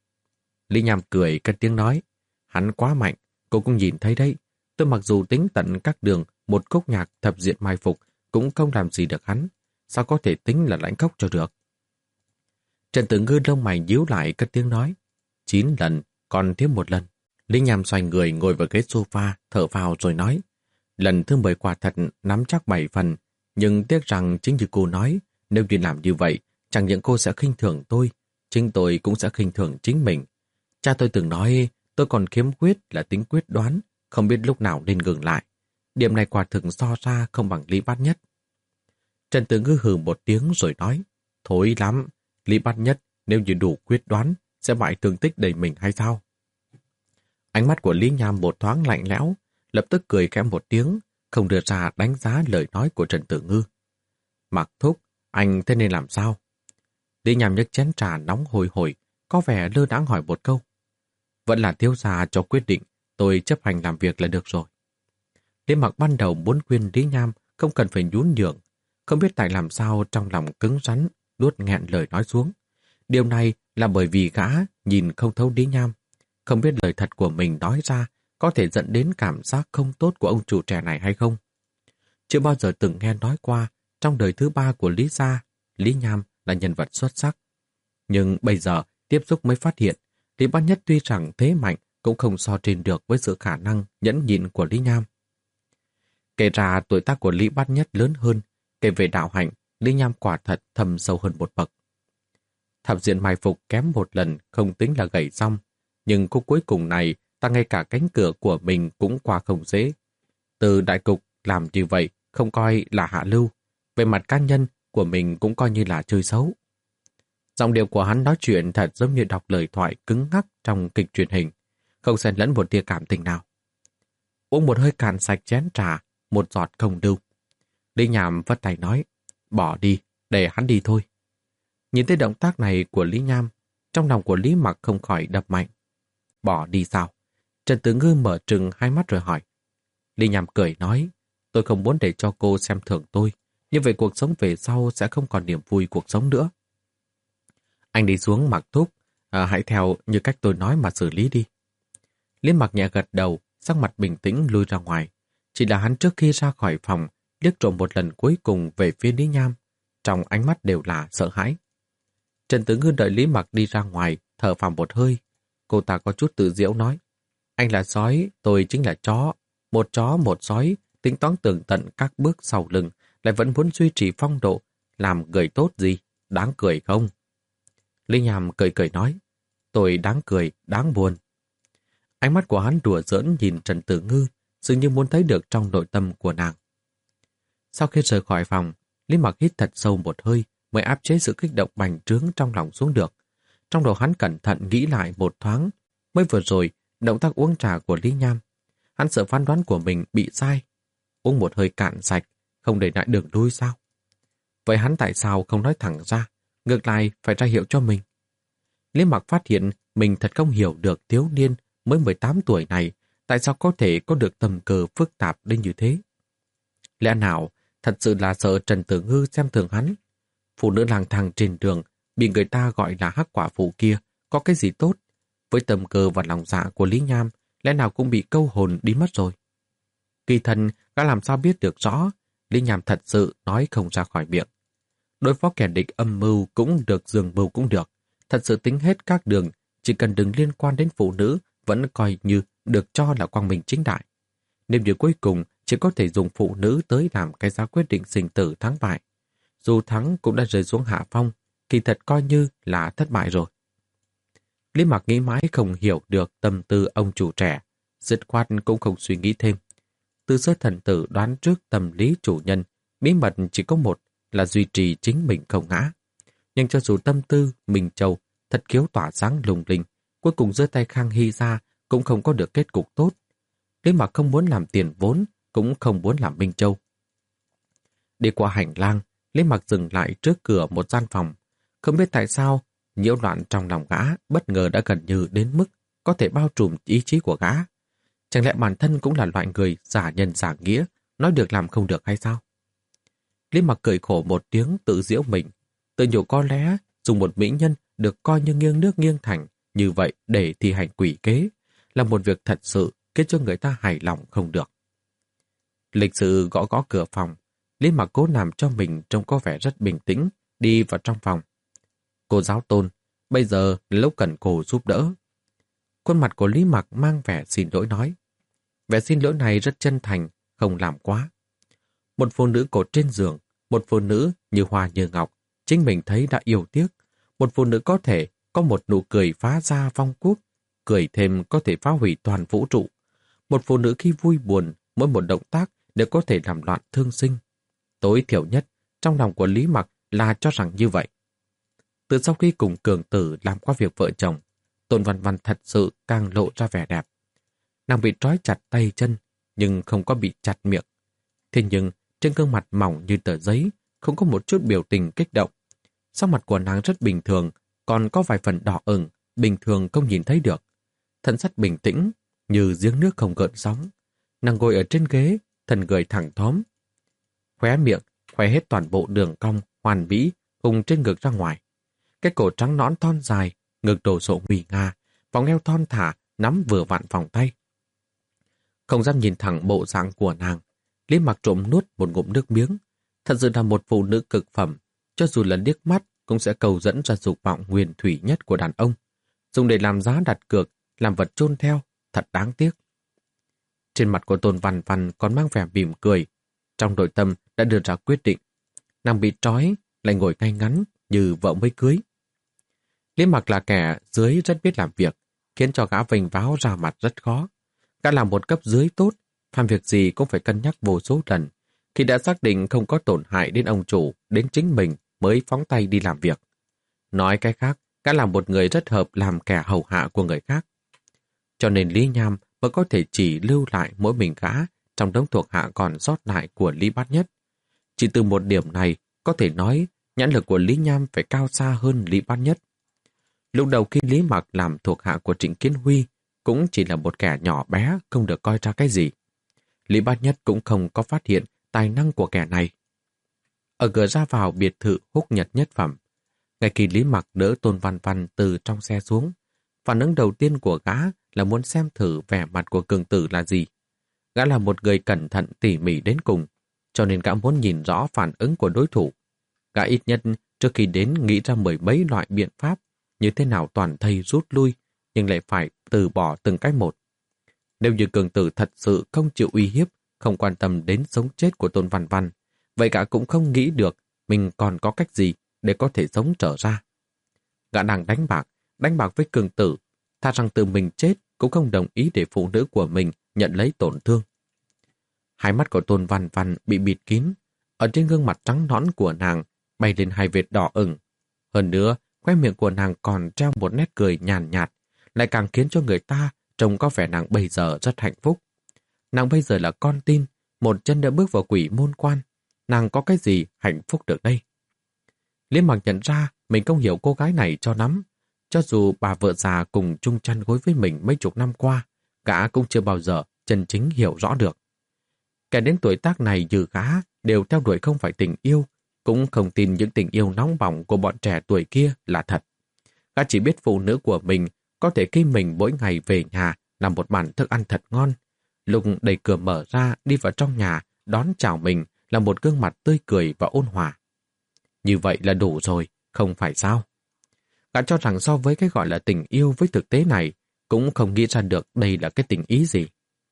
Lý Nham cười cất tiếng nói. Hắn quá mạnh, cô cũng nhìn thấy đấy. Tôi mặc dù tính tận các đường một khúc nhạc thập diện mai phục cũng không làm gì được hắn. Sao có thể tính là lãnh cốc cho được? Trần Tử Ngư lông mày nhíu lại cất tiếng nói. Chín lần, còn thiếu một lần. Lý Nham xoay người ngồi vào ghế sofa, thở vào rồi nói. Lần thứ mười quả thật nắm chắc bảy phần, nhưng tiếc rằng chính như cô nói, nếu như làm như vậy, chẳng những cô sẽ khinh thường tôi, chính tôi cũng sẽ khinh thường chính mình. Cha tôi từng nói, tôi còn khiếm khuyết là tính quyết đoán, không biết lúc nào nên ngừng lại. Điểm này quả thực so ra không bằng Lý Bát Nhất. Trần Tử Ngư hừ một tiếng rồi nói, thối lắm, Lý Bát Nhất nếu như đủ quyết đoán, sẽ bại thương tích đầy mình hay sao? Ánh mắt của Lý Nham một thoáng lạnh lẽo, lập tức cười khẽ một tiếng, không đưa ra đánh giá lời nói của Trần Tử Ngư. Mặc Thúc, anh thế nên làm sao? Lý Nham nhấc chén trà nóng hôi hổi, có vẻ lơ đãng hỏi một câu. Vẫn là thiếu gia cho quyết định, tôi chấp hành làm việc là được rồi. Lý Mặc ban đầu muốn khuyên Lý Nham không cần phải nhún nhường, không biết tại làm sao trong lòng cứng rắn, nuốt nghẹn lời nói xuống. Điều này là bởi vì gã nhìn không thấu Lý Nham, không biết lời thật của mình nói ra có thể dẫn đến cảm giác không tốt của ông chủ trẻ này hay không. Chưa bao giờ từng nghe nói qua trong đời thứ ba của Lý gia, Lý Nham là nhân vật xuất sắc. Nhưng bây giờ tiếp xúc mới phát hiện, Lý Bát Nhất tuy rằng thế mạnh cũng không so trên được với sự khả năng nhẫn nhịn của Lý Nham. Kể ra tuổi tác của Lý Bát Nhất lớn hơn, kể về đạo hạnh, Lý Nham quả thật thầm sâu hơn một bậc. Thập diện mai phục kém một lần không tính là gầy xong, nhưng khúc cuối cùng này ta ngay cả cánh cửa của mình cũng qua không dễ. Từ đại cục làm như vậy không coi là hạ lưu, về mặt cá nhân của mình cũng coi như là chơi xấu. Giọng điệu của hắn nói chuyện thật giống như đọc lời thoại cứng ngắc trong kịch truyền hình, không xen lẫn một tia cảm tình nào. Uống một hơi cạn sạch chén trà, một giọt không lưu. Lý Nham vất tay nói, bỏ đi, để hắn đi thôi. Nhìn thấy động tác này của Lý Nham, trong lòng của Lý Mặc không khỏi đập mạnh. Bỏ đi sao? Trần Tử Ngư mở trừng hai mắt rồi hỏi. Lý Nham cười nói, tôi không muốn để cho cô xem thường tôi, như vậy cuộc sống về sau sẽ không còn niềm vui cuộc sống nữa. Anh đi xuống Mặc Thúc, à, hãy theo như cách tôi nói mà xử lý đi. Lý Mặc nhẹ gật đầu, sắc mặt bình tĩnh lui ra ngoài. Chỉ là hắn trước khi ra khỏi phòng, liếc trộm một lần cuối cùng về phía Lý Nham, trong ánh mắt đều là sợ hãi. Trần Tử Ngư đợi Lý Mặc đi ra ngoài, thở phào một hơi. Cô ta có chút tự giễu nói, anh là sói, tôi chính là chó. Một chó, một sói, tính toán tường tận các bước sau lưng, lại vẫn muốn duy trì phong độ, làm người tốt gì, đáng cười không? Lý Nham cười cười nói, tôi đáng cười, đáng buồn. Ánh mắt của hắn đùa giỡn nhìn Trần Tử Ngư, dường như muốn thấy được trong nội tâm của nàng. Sau khi rời khỏi phòng, Lý Mặc hít thật sâu một hơi mới áp chế sự kích động bành trướng trong lòng xuống được. Trong đầu hắn cẩn thận nghĩ lại một thoáng, mới vừa rồi, động tác uống trà của Lý Nham. Hắn sợ phán đoán của mình bị sai. Uống một hơi cạn sạch, không để lại đường lui sao? Vậy hắn tại sao không nói thẳng ra, ngược lại phải ra hiệu cho mình? Lý Mặc phát hiện mình thật không hiểu được thiếu niên mới mười tám tuổi này tại sao có thể có được tầm cờ phức tạp đến như thế. Lẽ nào thật sự là sợ Trần Tử Ngư xem thường hắn? Phụ nữ lang thang trên đường bị người ta gọi là hắc quả phụ kia có cái gì tốt? Với tầm cờ và lòng dạ của Lý Nham, lẽ nào cũng bị câu hồn đi mất rồi? Kỳ thần gã làm sao biết được rõ, Lý Nham thật sự nói không ra khỏi miệng. Đối phó kẻ địch âm mưu cũng được, dương mưu cũng được. Thật sự tính hết các đường, chỉ cần đừng liên quan đến phụ nữ vẫn coi như được cho là quang minh chính đại. Nếu như cuối cùng chỉ có thể dùng phụ nữ tới làm cái giá quyết định sinh tử thắng bại. Dù thắng cũng đã rơi xuống hạ phong, kỳ thật coi như là thất bại rồi. Lý Mặc nghĩ mãi không hiểu được tâm tư ông chủ trẻ, dứt khoát cũng không suy nghĩ thêm. Từ sơ thần tử đoán trước tâm lý chủ nhân, bí mật chỉ có một là duy trì chính mình không ngã. Nhưng cho dù tâm tư Minh Châu thật khiếu tỏa sáng lung linh, cuối cùng giơ tay Khang Hy ra cũng không có được kết cục tốt. Lý Mặc không muốn làm tiền vốn, cũng không muốn làm Minh Châu. Đi qua hành lang, Lý Mặc dừng lại trước cửa một gian phòng. Không biết tại sao, nhiễu loạn trong lòng gã bất ngờ đã gần như đến mức có thể bao trùm ý chí của gã. Chẳng lẽ bản thân cũng là loại người giả nhân giả nghĩa, nói được làm không được hay sao? Lý Mặc cười khổ một tiếng tự giễu mình, tự nhủ có lẽ dùng một mỹ nhân được coi như nghiêng nước nghiêng thành như vậy để thi hành quỷ kế là một việc thật sự khiến cho người ta hài lòng không được. Lịch sự gõ gõ cửa phòng, Lý Mặc cố làm cho mình trông có vẻ rất bình tĩnh, đi vào trong phòng. Cô giáo Tôn, bây giờ là lúc cần cô giúp đỡ. Khuôn mặt của Lý Mặc mang vẻ xin lỗi nói. Vẻ xin lỗi này rất chân thành, không làm quá. Một phụ nữ cột trên giường, một phụ nữ như hoa như ngọc, chính mình thấy đã yêu tiếc. Một phụ nữ có thể có một nụ cười phá ra vong quốc, cười thêm có thể phá hủy toàn vũ trụ. Một phụ nữ khi vui buồn, mỗi một động tác đều có thể làm loạn thương sinh. Tối thiểu nhất, trong lòng của Lý Mặc là cho rằng như vậy. Từ sau khi cùng Cường Tử làm qua việc vợ chồng, Tôn Văn Văn thật sự càng lộ ra vẻ đẹp. Nàng bị trói chặt tay chân, nhưng không có bị chặt miệng. Thế nhưng, trên gương mặt mỏng như tờ giấy, không có một chút biểu tình kích động. Sắc mặt của nàng rất bình thường, còn có vài phần đỏ ửng, bình thường không nhìn thấy được. Thần sắc bình tĩnh, như giếng nước không gợn sóng. Nàng ngồi ở trên ghế, thân người thẳng thóm. Khóe miệng, khoe hết toàn bộ đường cong, hoàn mỹ, cùng trên ngực ra ngoài. Cái cổ trắng nõn thon dài, ngực đổ sộ nguy nga, vòng eo thon thả, nắm vừa vặn vòng tay. Không dám nhìn thẳng bộ dạng của nàng, Lý Mặc trộm nuốt một ngụm nước miếng. Thật sự là một phụ nữ cực phẩm, cho dù là liếc mắt cũng sẽ cầu dẫn ra dục vọng nguyên thủy nhất của đàn ông. Dùng để làm giá đặt cược, làm vật chôn theo, thật đáng tiếc. Trên mặt của Tôn Văn Văn còn mang vẻ mỉm cười, trong nội tâm đã đưa ra quyết định. Nàng bị trói, lại ngồi ngay ngắn như vợ mới cưới. Lý Mặc là kẻ dưới rất biết làm việc, khiến cho gã vênh váo ra mặt rất khó. Gã làm một cấp dưới tốt, làm việc gì cũng phải cân nhắc vô số lần. Khi đã xác định không có tổn hại đến ông chủ, đến chính mình mới phóng tay đi làm việc. Nói cái khác, gã là một người rất hợp làm kẻ hầu hạ của người khác. Cho nên Lý Nham mới có thể chỉ lưu lại mỗi mình gã trong đống thuộc hạ còn sót lại của Lý Bát Nhất. Chỉ từ một điểm này, có thể nói nhãn lực của Lý Nham phải cao xa hơn Lý Bát Nhất. Lúc đầu khi Lý Mặc làm thuộc hạ của Trịnh Kiến Huy, cũng chỉ là một kẻ nhỏ bé, không được coi ra cái gì. Lý Bát Nhất cũng không có phát hiện tài năng của kẻ này. Ở cửa ra vào biệt thự Húc Nhật nhất phẩm, ngay khi Lý Mặc đỡ Tôn Văn Văn từ trong xe xuống, phản ứng đầu tiên của gã là muốn xem thử vẻ mặt của Cường Tử là gì. Gã là một người cẩn thận tỉ mỉ đến cùng, cho nên gã muốn nhìn rõ phản ứng của đối thủ. Gã ít nhất trước khi đến nghĩ ra mười mấy loại biện pháp như thế nào toàn thây rút lui, nhưng lại phải từ bỏ từng cái một. Nếu như Cường Tử thật sự không chịu uy hiếp, không quan tâm đến sống chết của Tôn Văn Văn, vậy gã cũng không nghĩ được mình còn có cách gì để có thể sống trở ra. Gã đang đánh bạc, đánh bạc với Cường Tử, thà rằng tự mình chết cũng không đồng ý để phụ nữ của mình nhận lấy tổn thương. Hai mắt của Tôn Văn Văn bị bịt kín, ở trên gương mặt trắng nõn của nàng bay lên hai vệt đỏ ửng. Hơn nữa, khóe miệng của nàng còn treo một nét cười nhàn nhạt, lại càng khiến cho người ta trông có vẻ nàng bây giờ rất hạnh phúc. Nàng bây giờ là con tin, một chân đã bước vào quỷ môn quan. Nàng có cái gì hạnh phúc được đây? Lý Mặc nhận ra mình không hiểu cô gái này cho lắm. Cho dù bà vợ già cùng chung chăn gối với mình mấy chục năm qua, gã cũng chưa bao giờ chân chính hiểu rõ được. Kẻ đến tuổi tác này như gã đều theo đuổi không phải tình yêu, cũng không tin những tình yêu nóng bỏng của bọn trẻ tuổi kia là thật. Gã chỉ biết phụ nữ của mình có thể khi mình mỗi ngày về nhà làm một bàn thức ăn thật ngon. Lúc đẩy cửa mở ra đi vào trong nhà đón chào mình là một gương mặt tươi cười và ôn hòa. Như vậy là đủ rồi, không phải sao? Gã cho rằng so với cái gọi là tình yêu với thực tế này, cũng không nghĩ ra được đây là cái tình ý gì.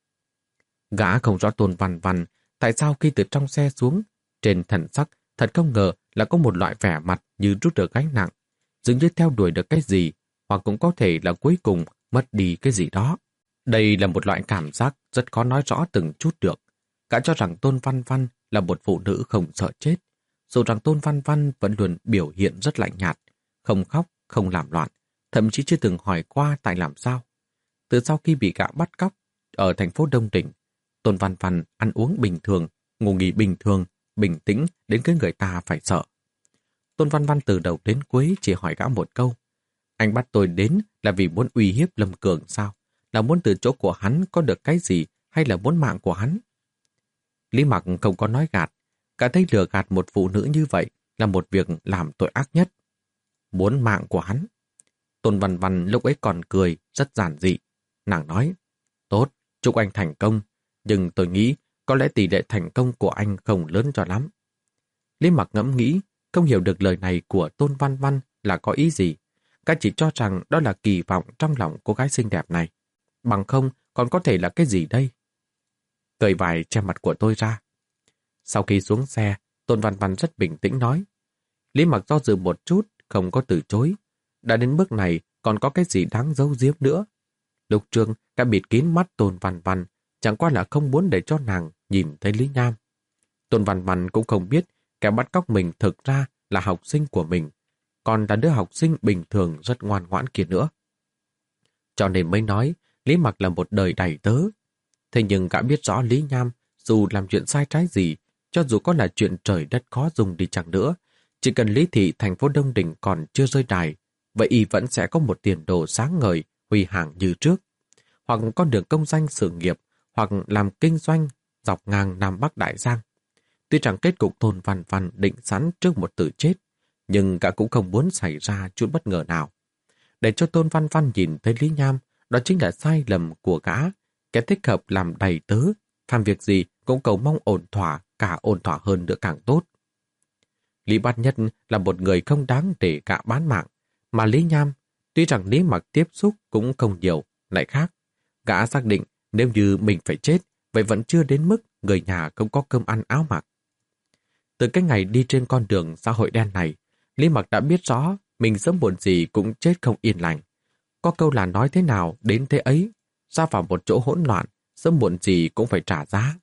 Gã không rõ Tôn Văn Văn tại sao khi từ trong xe xuống, trên thần sắc thật không ngờ là có một loại vẻ mặt như rút được gánh nặng, dường như theo đuổi được cái gì, hoặc cũng có thể là cuối cùng mất đi cái gì đó. Đây là một loại cảm giác rất khó nói rõ từng chút được. Gã cho rằng Tôn Văn Văn là một phụ nữ không sợ chết, dù rằng Tôn Văn Văn vẫn luôn biểu hiện rất lạnh nhạt, không khóc, không làm loạn, thậm chí chưa từng hỏi qua tại làm sao. Từ sau khi bị gã bắt cóc ở thành phố Đông Tỉnh, Tôn Văn Văn ăn uống bình thường, ngủ nghỉ bình thường, bình tĩnh đến cái người ta phải sợ. Tôn Văn Văn từ đầu đến cuối chỉ hỏi gã một câu. Anh bắt tôi đến là vì muốn uy hiếp Lâm Cường sao? Là muốn từ chỗ của hắn có được cái gì hay là muốn mạng của hắn? Lý Mặc không có nói gạt. Cả thấy lừa gạt một phụ nữ như vậy là một việc làm tội ác nhất. Muốn mạng của hắn. Tôn Văn Văn lúc ấy còn cười, rất giản dị. Nàng nói, tốt, chúc anh thành công, nhưng tôi nghĩ có lẽ tỷ lệ thành công của anh không lớn cho lắm. Lý Mặc ngẫm nghĩ, không hiểu được lời này của Tôn Văn Văn là có ý gì. Cả chỉ cho rằng đó là kỳ vọng trong lòng cô gái xinh đẹp này. Bằng không, còn có thể là cái gì đây? Cởi vải che mặt của tôi ra. Sau khi xuống xe, Tôn Văn Văn rất bình tĩnh nói. Lý Mặc do dự một chút, không có từ chối. Đã đến bước này, còn có cái gì đáng giấu giếm nữa? Lục Trường đã bịt kín mắt Tôn Văn Văn, chẳng qua là không muốn để cho nàng nhìn thấy Lý Nham. Tôn Văn Văn cũng không biết kẻ bắt cóc mình thực ra là học sinh của mình, còn là đứa học sinh bình thường rất ngoan ngoãn kia nữa. Cho nên mới nói Lý Mặc là một đời đầy tớ. Thế nhưng gã biết rõ Lý Nham dù làm chuyện sai trái gì, cho dù có là chuyện trời đất khó dùng đi chăng nữa, chỉ cần Lý Thị thành phố Đông Đình còn chưa rơi đài, vậy y vẫn sẽ có một tiền đồ sáng ngời, huy hàng như trước. Hoặc con đường công danh sự nghiệp, hoặc làm kinh doanh dọc ngang Nam Bắc Đại Giang. Tuy rằng kết cục Tôn Văn Văn định sẵn trước một tử chết, nhưng gã cũng không muốn xảy ra chút bất ngờ nào. Để cho Tôn Văn Văn nhìn thấy Lý Nham, đó chính là sai lầm của gã, kẻ thích hợp làm đầy tớ, làm việc gì cũng cầu mong ổn thỏa, cả ổn thỏa hơn nữa càng tốt. Lý Bát Nhất là một người không đáng để gã bán mạng, mà Lý Nham, tuy rằng Lý Mặc tiếp xúc cũng không nhiều, lại khác. Gã xác định nếu như mình phải chết, vậy vẫn chưa đến mức người nhà không có cơm ăn áo mặc. Từ cái ngày đi trên con đường xã hội đen này, Lý Mặc đã biết rõ mình sớm muộn gì cũng chết không yên lành. Có câu là nói thế nào đến thế ấy, ra vào một chỗ hỗn loạn, sớm muộn gì cũng phải trả giá.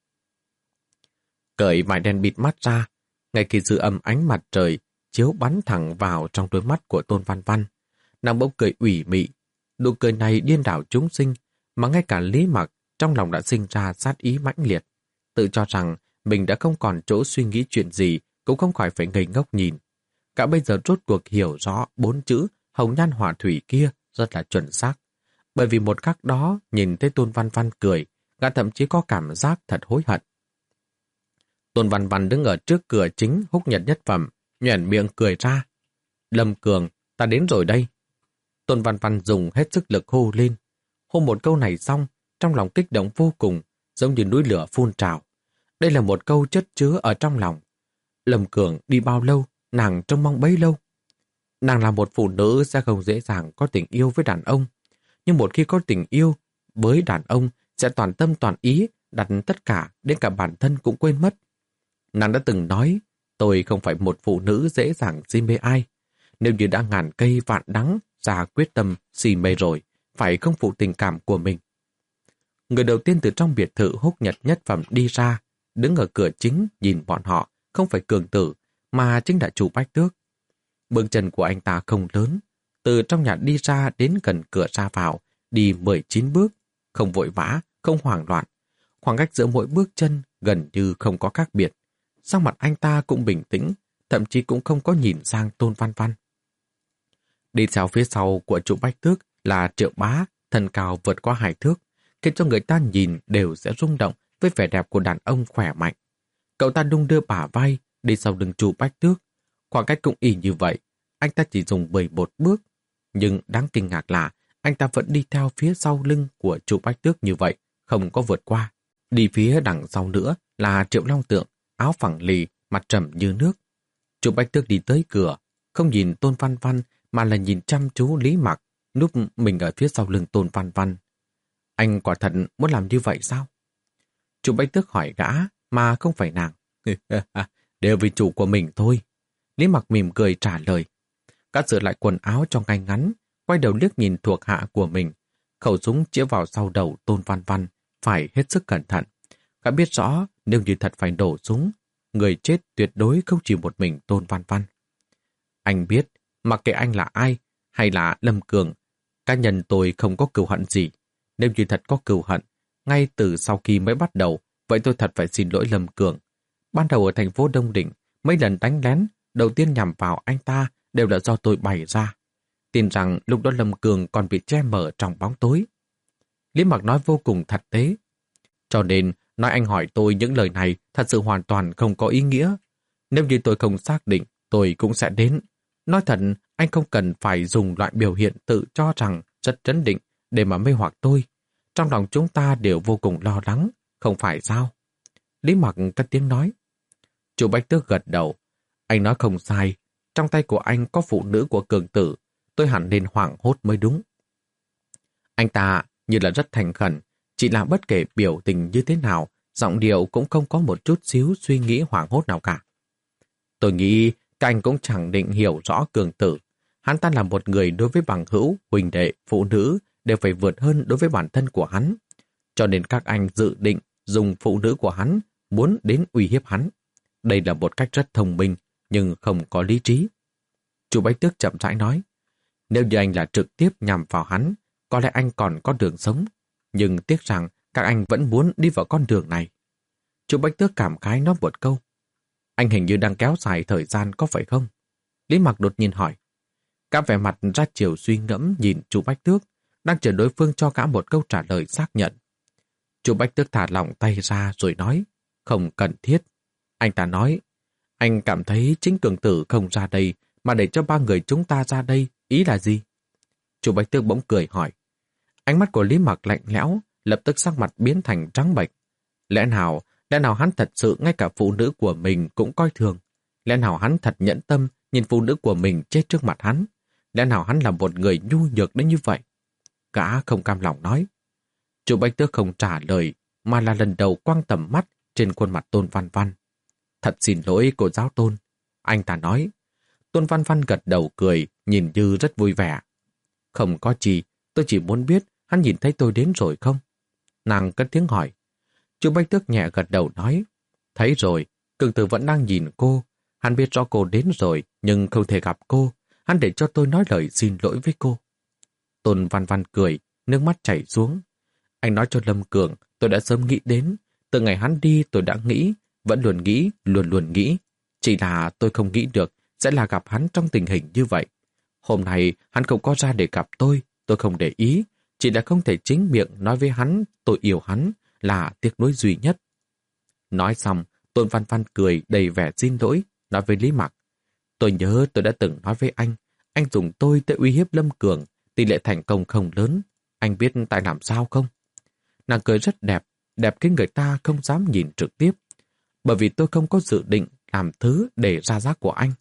Cởi vải đen bịt mắt ra, ngay khi dư âm ánh mặt trời chiếu bắn thẳng vào trong đôi mắt của Tôn Văn Văn, nàng bỗng cười ủy mị. Nụ cười này điên đảo chúng sinh, mà ngay cả Lý Mặc trong lòng đã sinh ra sát ý mãnh liệt, tự cho rằng mình đã không còn chỗ suy nghĩ chuyện gì, cũng không khỏi phải ngây ngốc nhìn. Cả bây giờ rốt cuộc hiểu rõ bốn chữ hồng nhan họa thủy kia rất là chuẩn xác. Bởi vì một khắc đó nhìn thấy Tôn Văn Văn cười, gã thậm chí có cảm giác thật hối hận. Tôn Văn Văn đứng ở trước cửa chính Húc Nhật Nhất Phẩm, nhoẻn miệng cười ra. Lâm Cường, ta đến rồi đây. Tôn Văn Văn dùng hết sức lực hô lên. Hô một câu này xong, trong lòng kích động vô cùng, giống như núi lửa phun trào. Đây là một câu chất chứa ở trong lòng. Lâm Cường đi bao lâu, nàng trông mong bấy lâu. Nàng là một phụ nữ sẽ không dễ dàng có tình yêu với đàn ông. Nhưng một khi có tình yêu với đàn ông sẽ toàn tâm toàn ý, đặt tất cả, đến cả bản thân cũng quên mất. Nàng đã từng nói, tôi không phải một phụ nữ dễ dàng si mê ai. Nếu như đã ngàn cây vạn đắng, ra quyết tâm si mê rồi, phải không phụ tình cảm của mình. Người đầu tiên từ trong biệt thự Húc Nhật Nhất Phẩm đi ra, đứng ở cửa chính nhìn bọn họ, không phải Cường Tử, mà chính là chủ Bách Tước. Bước chân của anh ta không lớn, từ trong nhà đi ra đến gần cửa ra vào, đi mười chín bước, không vội vã, không hoảng loạn. Khoảng cách giữa mỗi bước chân gần như không có khác biệt. Sắc mặt anh ta cũng bình tĩnh, thậm chí cũng không có nhìn sang Tôn Văn Văn. Đi theo phía sau của chủ Bách Tước là Triệu Bá, thân cao vượt qua hai thước, khiến cho người ta nhìn đều sẽ rung động với vẻ đẹp của đàn ông khỏe mạnh. Cậu ta đung đưa bả vai đi sau lưng chủ Bách Tước. Khoảng cách cũng y như vậy, anh ta chỉ dùng mười một bước. Nhưng đáng kinh ngạc là anh ta vẫn đi theo phía sau lưng của chủ Bách Tước như vậy, không có vượt qua. Đi phía đằng sau nữa là Triệu Long Tượng, áo phẳng lì, mặt trầm như nước. Chủ Bách Tước đi tới cửa, không nhìn Tôn Văn Văn mà là nhìn chăm chú Lý Mặc, núp mình ở phía sau lưng Tôn Văn Văn. Anh quả thật muốn làm như vậy sao? Chủ Bách Tước hỏi gã, mà không phải nàng. Đều vì chủ của mình thôi. Lý Mặc mỉm cười trả lời. Gã sửa lại quần áo trong ngay ngắn, quay đầu liếc nhìn thuộc hạ của mình. Khẩu súng chĩa vào sau đầu Tôn Văn Văn, phải hết sức cẩn thận. Gã biết rõ nếu như thật phải nổ súng, người chết tuyệt đối không chỉ một mình Tôn Văn Văn. Anh biết, mặc kệ anh là ai, hay là Lâm Cường, cá nhân tôi không có cừu hận gì. Nếu như thật có cừu hận, ngay từ sau khi mới bắt đầu, vậy tôi thật phải xin lỗi Lâm Cường. Ban đầu ở thành phố Đông Định, mấy lần đánh lén, đầu tiên nhằm vào anh ta đều là do tôi bày ra. Tin rằng lúc đó Lâm Cường còn bị che mờ trong bóng tối. Lý Mặc nói vô cùng thật tế. Cho nên, nói anh hỏi tôi những lời này thật sự hoàn toàn không có ý nghĩa. Nếu như tôi không xác định, tôi cũng sẽ đến. Nói thật, anh không cần phải dùng loại biểu hiện tự cho rằng rất trấn định để mà mê hoặc tôi. Trong lòng chúng ta đều vô cùng lo lắng, không phải sao? Lý Mặc cất tiếng nói. Chu Bách Tước gật đầu. Anh nói không sai. Trong tay của anh có phụ nữ của Cường Tử. Tôi hẳn nên hoảng hốt mới đúng. Anh ta như là rất thành khẩn. Chỉ là bất kể biểu tình như thế nào, giọng điệu cũng không có một chút xíu suy nghĩ hoảng hốt nào cả. Tôi nghĩ các anh cũng chẳng định hiểu rõ Cường Tử. Hắn ta là một người đối với bằng hữu, huynh đệ, phụ nữ đều phải vượt hơn đối với bản thân của hắn. Cho nên các anh dự định dùng phụ nữ của hắn muốn đến uy hiếp hắn. Đây là một cách rất thông minh, nhưng không có lý trí. Chu Bách Tước chậm rãi nói, nếu như anh là trực tiếp nhằm vào hắn, có lẽ anh còn có đường sống. Nhưng tiếc rằng các anh vẫn muốn đi vào con đường này. Chu Bách Tước cảm khái nói một câu. Anh hình như đang kéo dài thời gian có phải không? Lý Mặc đột nhiên hỏi. Cả vẻ mặt ra chiều suy ngẫm nhìn Chu Bách Tước, đang chờ đối phương cho cả một câu trả lời xác nhận. Chu Bách Tước thả lỏng tay ra rồi nói, không cần thiết. Anh ta nói, anh cảm thấy chính Cường Tử không ra đây mà để cho ba người chúng ta ra đây, ý là gì? Chu Bách Tước bỗng cười hỏi. Ánh mắt của Lý Mặc lạnh lẽo, lập tức sắc mặt biến thành trắng bệch. Lẽ nào, lẽ nào hắn thật sự ngay cả phụ nữ của mình cũng coi thường? Lẽ nào hắn thật nhẫn tâm nhìn phụ nữ của mình chết trước mặt hắn? Lẽ nào hắn là một người nhu nhược đến như vậy? Gã không cam lòng nói. Chu Bách Tước không trả lời, mà là lần đầu quăng tầm mắt trên khuôn mặt Tôn Văn Văn. Thật xin lỗi cô giáo Tôn. Anh ta nói. Tôn Văn Văn gật đầu cười, nhìn như rất vui vẻ. Không có gì, tôi chỉ muốn biết hắn nhìn thấy tôi đến rồi không? Nàng cất tiếng hỏi. Chu Bách Tước nhẹ gật đầu nói. Thấy rồi, Cường Tử vẫn đang nhìn cô. Hắn biết rõ cô đến rồi, nhưng không thể gặp cô. Hắn để cho tôi nói lời xin lỗi với cô. Tôn Văn Văn cười, nước mắt chảy xuống. Anh nói cho Lâm Cường, tôi đã sớm nghĩ đến. Từ ngày hắn đi tôi đã nghĩ, vẫn luôn nghĩ, luôn luôn nghĩ. Chỉ là tôi không nghĩ được sẽ là gặp hắn trong tình hình như vậy. Hôm nay hắn không có ra để gặp tôi, tôi không để ý. Chỉ là không thể chính miệng nói với hắn tôi yêu hắn là tiếc nuối duy nhất. Nói xong, Tôn Văn Văn cười đầy vẻ xin lỗi, nói với Lý Mặc. Tôi nhớ tôi đã từng nói với anh, anh dùng tôi để uy hiếp Lâm Cường, tỷ lệ thành công không lớn. Anh biết tại làm sao không? Nàng cười rất đẹp, đẹp khiến người ta không dám nhìn trực tiếp. Bởi vì tôi không có dự định làm thứ để ra giá của anh.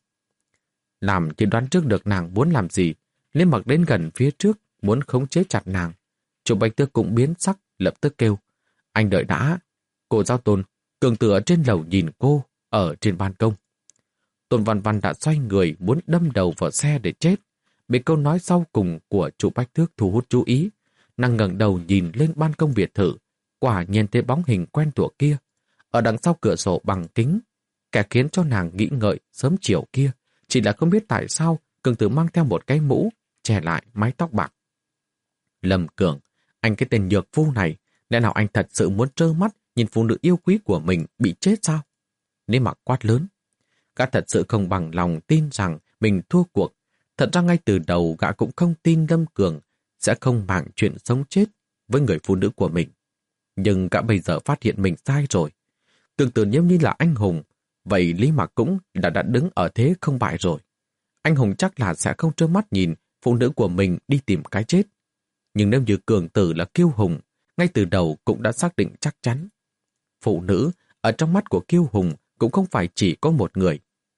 Làm thì đoán trước được nàng muốn làm gì, Lý Mặc đến gần phía trước, muốn khống chế chặt nàng. Chu Bách Tước cũng biến sắc, lập tức kêu. Anh đợi đã. Cô giáo Tôn, Cường Tử ở trên lầu nhìn cô, ở trên ban công. Tôn Văn Văn đã xoay người muốn đâm đầu vào xe để chết. Bị câu nói sau cùng của Chu Bách Tước thu hút chú ý. Nàng ngẩng đầu nhìn lên ban công biệt thự, quả nhiên thấy bóng hình quen thuộc kia. Ở đằng sau cửa sổ bằng kính, kẻ khiến cho nàng nghĩ ngợi sớm chiều kia, chỉ là không biết tại sao Cường Tử mang theo một cái mũ, che lại mái tóc bạc. Lâm Cường, anh cái tên nhược phu này, lẽ nào anh thật sự muốn trơ mắt nhìn phụ nữ yêu quý của mình bị chết sao? Nếu mà quát lớn, gã thật sự không bằng lòng tin rằng mình thua cuộc. Thật ra ngay từ đầu gã cũng không tin Lâm Cường sẽ không màng chuyện sống chết với người phụ nữ của mình. Nhưng gã bây giờ phát hiện mình sai rồi. Cường Tử nếu như là anh hùng, vậy Lý Mặc cũng đã đã đứng ở thế không bại rồi. Anh hùng chắc là sẽ không trơ mắt nhìn phụ nữ của mình đi tìm cái chết. Nhưng nếu như Cường Tử là kiêu hùng, ngay từ đầu cũng đã xác định chắc chắn. Phụ nữ ở trong mắt của kiêu hùng cũng không phải chỉ có một người.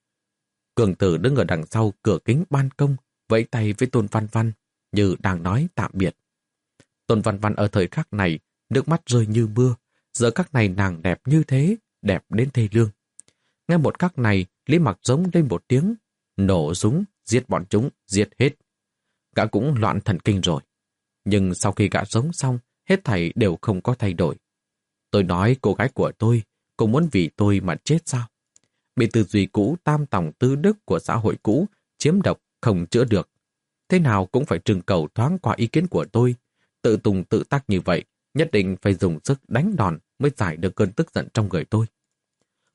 Cường Tử đứng ở đằng sau cửa kính ban công, vẫy tay với Tôn Văn Văn, như đang nói tạm biệt. Tôn Văn Văn ở thời khắc này, nước mắt rơi như mưa. Giờ khắc này nàng đẹp như thế, đẹp đến thê lương. Ngay một khắc này, Lý Mặc giống lên một tiếng, nổ súng, giết bọn chúng, giết hết. Gã cũng loạn thần kinh rồi. Nhưng sau khi gã sống xong, hết thảy đều không có thay đổi. Tôi nói cô gái của tôi, cô muốn vì tôi mà chết sao? Bị tư duy cũ tam tòng tư đức của xã hội cũ, chiếm độc, không chữa được. Thế nào cũng phải trưng cầu thoáng qua ý kiến của tôi. Tự tùng tự tác như vậy, nhất định phải dùng sức đánh đòn mới giải được cơn tức giận trong người tôi.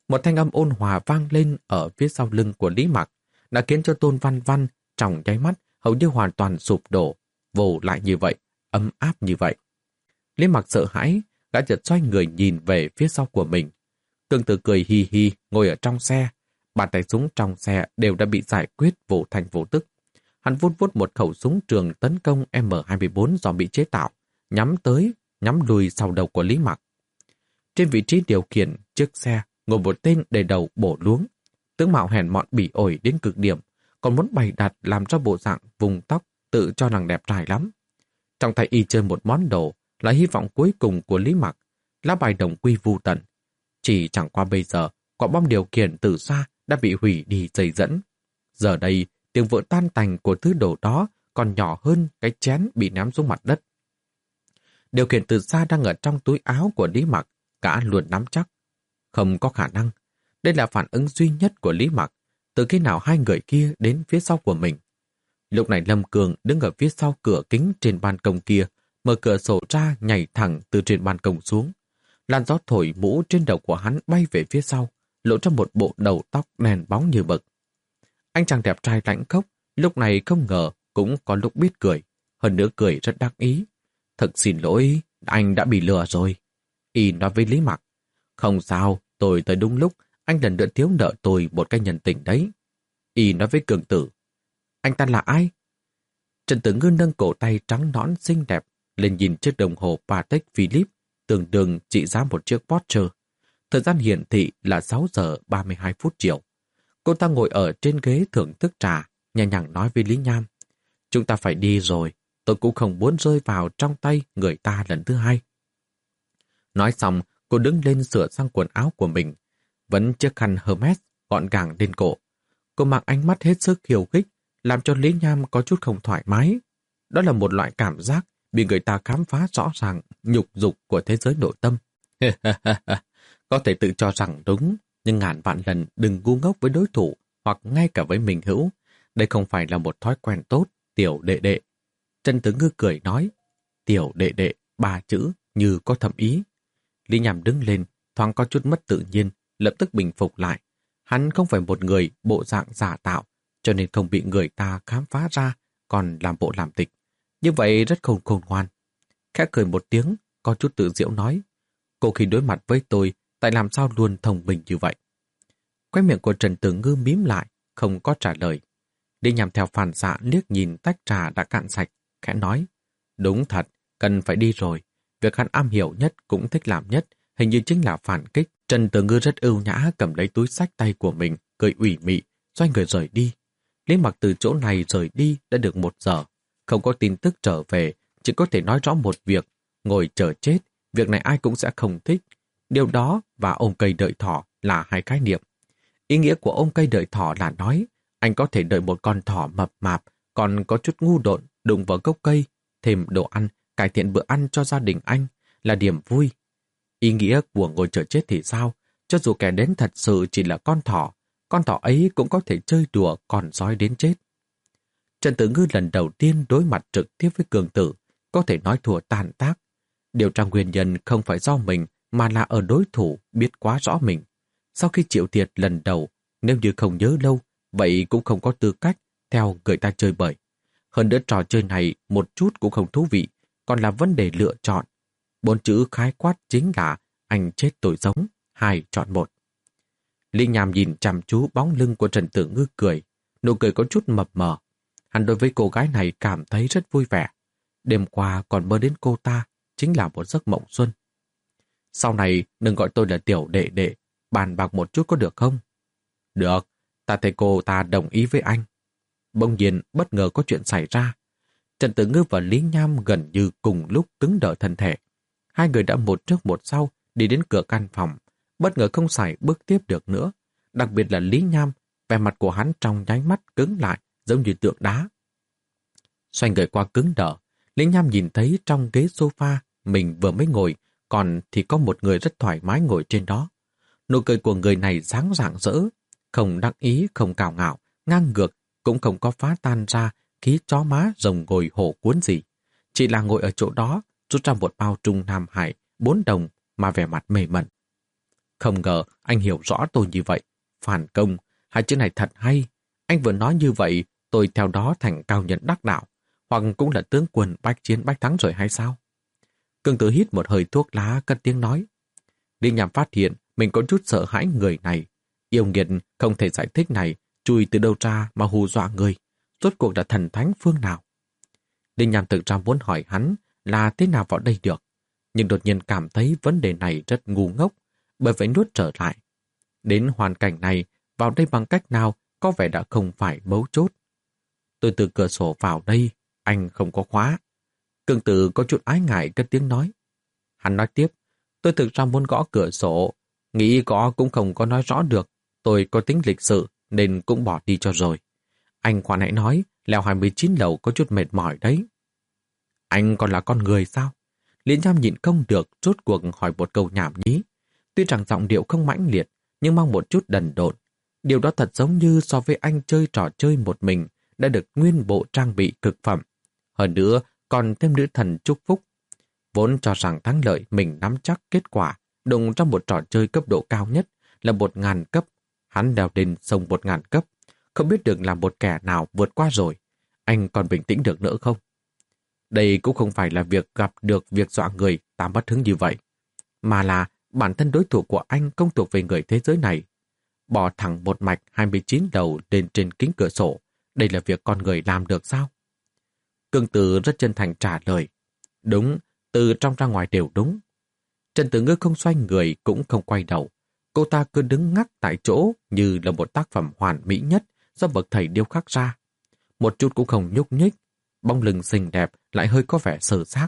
Một thanh âm ôn hòa vang lên ở phía sau lưng của Lý Mặc, đã khiến cho Tôn Văn Văn trong nháy mắt hầu như hoàn toàn sụp đổ, vồ lại như vậy, ấm áp như vậy. Lý Mặc sợ hãi, gã chợt xoay người nhìn về phía sau của mình. Tương Tự cười hi hi ngồi ở trong xe, bàn tay súng trong xe đều đã bị giải quyết vô thành vô tức. Hắn vút vút một khẩu súng trường tấn công M hai bốn do bị chế tạo, nhắm tới, nhắm lùi sau đầu của Lý Mặc. Trên vị trí điều khiển chiếc xe ngồi một tên đầy đầu bổ luống, tướng mạo hèn mọn bỉ ổi đến cực điểm, còn muốn bày đặt làm cho bộ dạng vùng tóc tự cho nàng đẹp trai lắm. Trong tay y chơi một món đồ là hy vọng cuối cùng của Lý Mặc, lá bài đồng quy vu tận. Chỉ chẳng qua bây giờ, quả bom điều khiển từ xa đã bị hủy đi dây dẫn. Giờ đây, tiếng vỡ tan tành của thứ đồ đó còn nhỏ hơn cái chén bị ném xuống mặt đất. Điều khiển từ xa đang ở trong túi áo của Lý Mặc, gã luôn nắm chắc. Không có khả năng. Đây là phản ứng duy nhất của Lý Mặc, từ khi nào hai người kia đến phía sau của mình. Lúc này Lâm Cường đứng ở phía sau cửa kính trên ban công kia, mở cửa sổ ra nhảy thẳng từ trên ban công xuống. Làn gió thổi mũ trên đầu của hắn bay về phía sau, lộ ra một bộ đầu tóc đen bóng như mực. Anh chàng đẹp trai lãnh khốc, lúc này không ngờ cũng có lúc biết cười, hơn nữa cười rất đắc ý. Thật xin lỗi, anh đã bị lừa rồi. Y nói với Lý Mặc. Không sao, tôi tới đúng lúc, anh lần nữa thiếu nợ tôi một cái nhân tình đấy. Y nói với Cường Tử. Anh ta là ai? Trần Tử Ngư nâng cổ tay trắng nõn xinh đẹp lên nhìn chiếc đồng hồ Patek Philippe, tương đương trị giá một chiếc Porsche. Thời gian hiển thị là sáu giờ ba mươi hai phút chiều. Cô ta ngồi ở trên ghế thưởng thức trà, nhẹ nhàng nói với Lý Nham. Chúng ta phải đi rồi, tôi cũng không muốn rơi vào trong tay người ta lần thứ hai. Nói xong, cô đứng lên sửa sang quần áo của mình, vẫn chiếc khăn Hermes gọn gàng lên cổ. Cô mặc ánh mắt hết sức khiêu khích, làm cho Lý Nham có chút không thoải mái. Đó là một loại cảm giác bị người ta khám phá rõ ràng nhục dục của thế giới nội tâm. Có thể tự cho rằng đúng, nhưng ngàn vạn lần đừng ngu ngốc với đối thủ hoặc ngay cả với mình hữu. Đây không phải là một thói quen tốt, tiểu đệ đệ. Trần Tử Ngư cười nói, tiểu đệ đệ, ba chữ như có thâm ý. Lý Nham đứng lên, thoáng có chút mất tự nhiên, lập tức bình phục lại. Hắn không phải một người bộ dạng giả tạo, cho nên không bị người ta khám phá ra, còn làm bộ làm tịch. Như vậy rất khôn khôn ngoan. Khẽ cười một tiếng, có chút tự giễu nói, cô khi đối mặt với tôi, tại làm sao luôn thông minh như vậy? Quay miệng của Trần Tử Ngư mím lại, không có trả lời. Đi nhằm theo phản xạ liếc nhìn tách trà đã cạn sạch, khẽ nói, đúng thật, cần phải đi rồi. Việc hắn am hiểu nhất cũng thích làm nhất, hình như chính là phản kích. Trần Tử Ngư rất ưu nhã cầm lấy túi xách tay của mình, cười ủy mị, xoay người rời đi. Lý Mặc từ chỗ này rời đi đã được một giờ, không có tin tức trở về, chỉ có thể nói rõ một việc, ngồi chờ chết, việc này ai cũng sẽ không thích. Điều đó và ôm cây đợi thỏ là hai khái niệm. Ý nghĩa của ôm cây đợi thỏ là nói, anh có thể đợi một con thỏ mập mạp, còn có chút ngu độn, đụng vào gốc cây, thêm đồ ăn, cải thiện bữa ăn cho gia đình anh, là điểm vui. Ý nghĩa của ngồi chờ chết thì sao? Cho dù kẻ đến thật sự chỉ là con thỏ, con thỏ ấy cũng có thể chơi đùa còn sói đến chết. Trần Tử Ngư lần đầu tiên đối mặt trực tiếp với Cường Tử, có thể nói thua tàn tác. Điều tra nguyên nhân không phải do mình, mà là ở đối thủ biết quá rõ mình. Sau khi chịu thiệt lần đầu, nếu như không nhớ lâu, vậy cũng không có tư cách theo người ta chơi bời. Hơn nữa trò chơi này một chút cũng không thú vị, còn là vấn đề lựa chọn. Bốn chữ khái quát chính là anh chết tôi sống, hai chọn một. Lý Nham nhìn chăm chú bóng lưng của Trần Tử Ngư cười, nụ cười có chút mập mờ. Hắn đối với cô gái này cảm thấy rất vui vẻ. Đêm qua còn mơ đến cô ta, chính là một giấc mộng xuân. Sau này đừng gọi tôi là tiểu đệ đệ, bàn bạc một chút có được không? Được, ta thấy cô ta đồng ý với anh. Bỗng nhiên bất ngờ có chuyện xảy ra. Trần Tử Ngư và Lý Nham gần như cùng lúc cứng đờ thân thể. Hai người đã một trước một sau đi đến cửa căn phòng, bất ngờ không xảy bước tiếp được nữa. Đặc biệt là Lý Nham, vẻ mặt của hắn trong nháy mắt cứng lại giống như tượng đá. Xoay người qua cứng đờ, Lý Nham nhìn thấy trong ghế sofa mình vừa mới ngồi, còn thì có một người rất thoải mái ngồi trên đó. Nụ cười của người này sáng rạng rỡ, không đắc ý, không cào ngạo, ngang ngược, cũng không có phá tan ra khí chó má rồng ngồi hổ cuốn gì. Chỉ là ngồi ở chỗ đó, rút ra một bao trung Nam Hải, bốn đồng mà vẻ mặt mê mẩn. Không ngờ anh hiểu rõ tôi như vậy. Phản công, hai chữ này thật hay. Anh vừa nói như vậy, tôi theo đó thành cao nhân đắc đạo, hoặc cũng là tướng quân bách chiến bách thắng rồi hay sao? Cường Tử hít một hơi thuốc lá, cất tiếng nói. Đi nhằm phát hiện mình có chút sợ hãi người này. Yêu nghiệt không thể giải thích này, chui từ đâu ra mà hù dọa người. Rốt cuộc là thần thánh phương nào? Đinh Nham thực ra muốn hỏi hắn là thế nào vào đây được, nhưng đột nhiên cảm thấy vấn đề này rất ngu ngốc, bởi vậy nuốt trở lại. Đến hoàn cảnh này, vào đây bằng cách nào có vẻ đã không phải mấu chốt. Tôi từ cửa sổ vào đây, anh không có khóa. Cường Tử có chút ái ngại cất tiếng nói. Hắn nói tiếp, tôi thực ra muốn gõ cửa sổ, nghĩ gõ cũng không có nói rõ được. Tôi có tính lịch sự nên cũng bỏ đi cho rồi. Anh khoan hãy nói, leo hai mươi chín lầu có chút mệt mỏi đấy. Anh còn là con người sao? Lý Nham nhịn không được, rốt cuộc hỏi một câu nhảm nhí. Tuy rằng giọng điệu không mãnh liệt, nhưng mang một chút đần độn. Điều đó thật giống như so với anh chơi trò chơi một mình, đã được nguyên bộ trang bị cực phẩm. Hơn nữa, còn thêm nữ thần chúc phúc. Vốn cho rằng thắng lợi mình nắm chắc kết quả, đụng trong một trò chơi cấp độ cao nhất là một ngàn cấp. Hắn đèo đến sông một ngàn cấp, không biết được là một kẻ nào vượt qua rồi. Anh còn bình tĩnh được nữa không? Đây cũng không phải là việc gặp được việc dọa người ta mất hứng như vậy, mà là bản thân đối thủ của anh không thuộc về người thế giới này. Bỏ thẳng một mạch hai mươi chín đầu lên trên kính cửa sổ, đây là việc con người làm được sao? Cường Tử rất chân thành trả lời. Đúng, từ trong ra ngoài đều đúng. Trần Tử Ngư không xoay người cũng không quay đầu. Cô ta cứ đứng ngắc tại chỗ như là một tác phẩm hoàn mỹ nhất do bậc thầy điêu khắc ra. Một chút cũng không nhúc nhích, bóng lưng xinh đẹp lại hơi có vẻ sờ xác.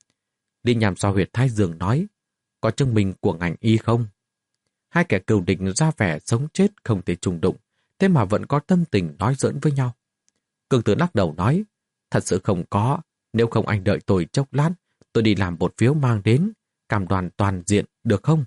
Đi nhằm so huyệt thái dương nói, có chứng minh của ngành y không? Hai kẻ cừu địch ra vẻ sống chết không thể trùng đụng, thế mà vẫn có tâm tình nói giỡn với nhau. Cường Tử lắc đầu nói, thật sự không có, nếu không anh đợi tôi chốc lát, tôi đi làm một phiếu mang đến, cam đoan toàn diện, được không?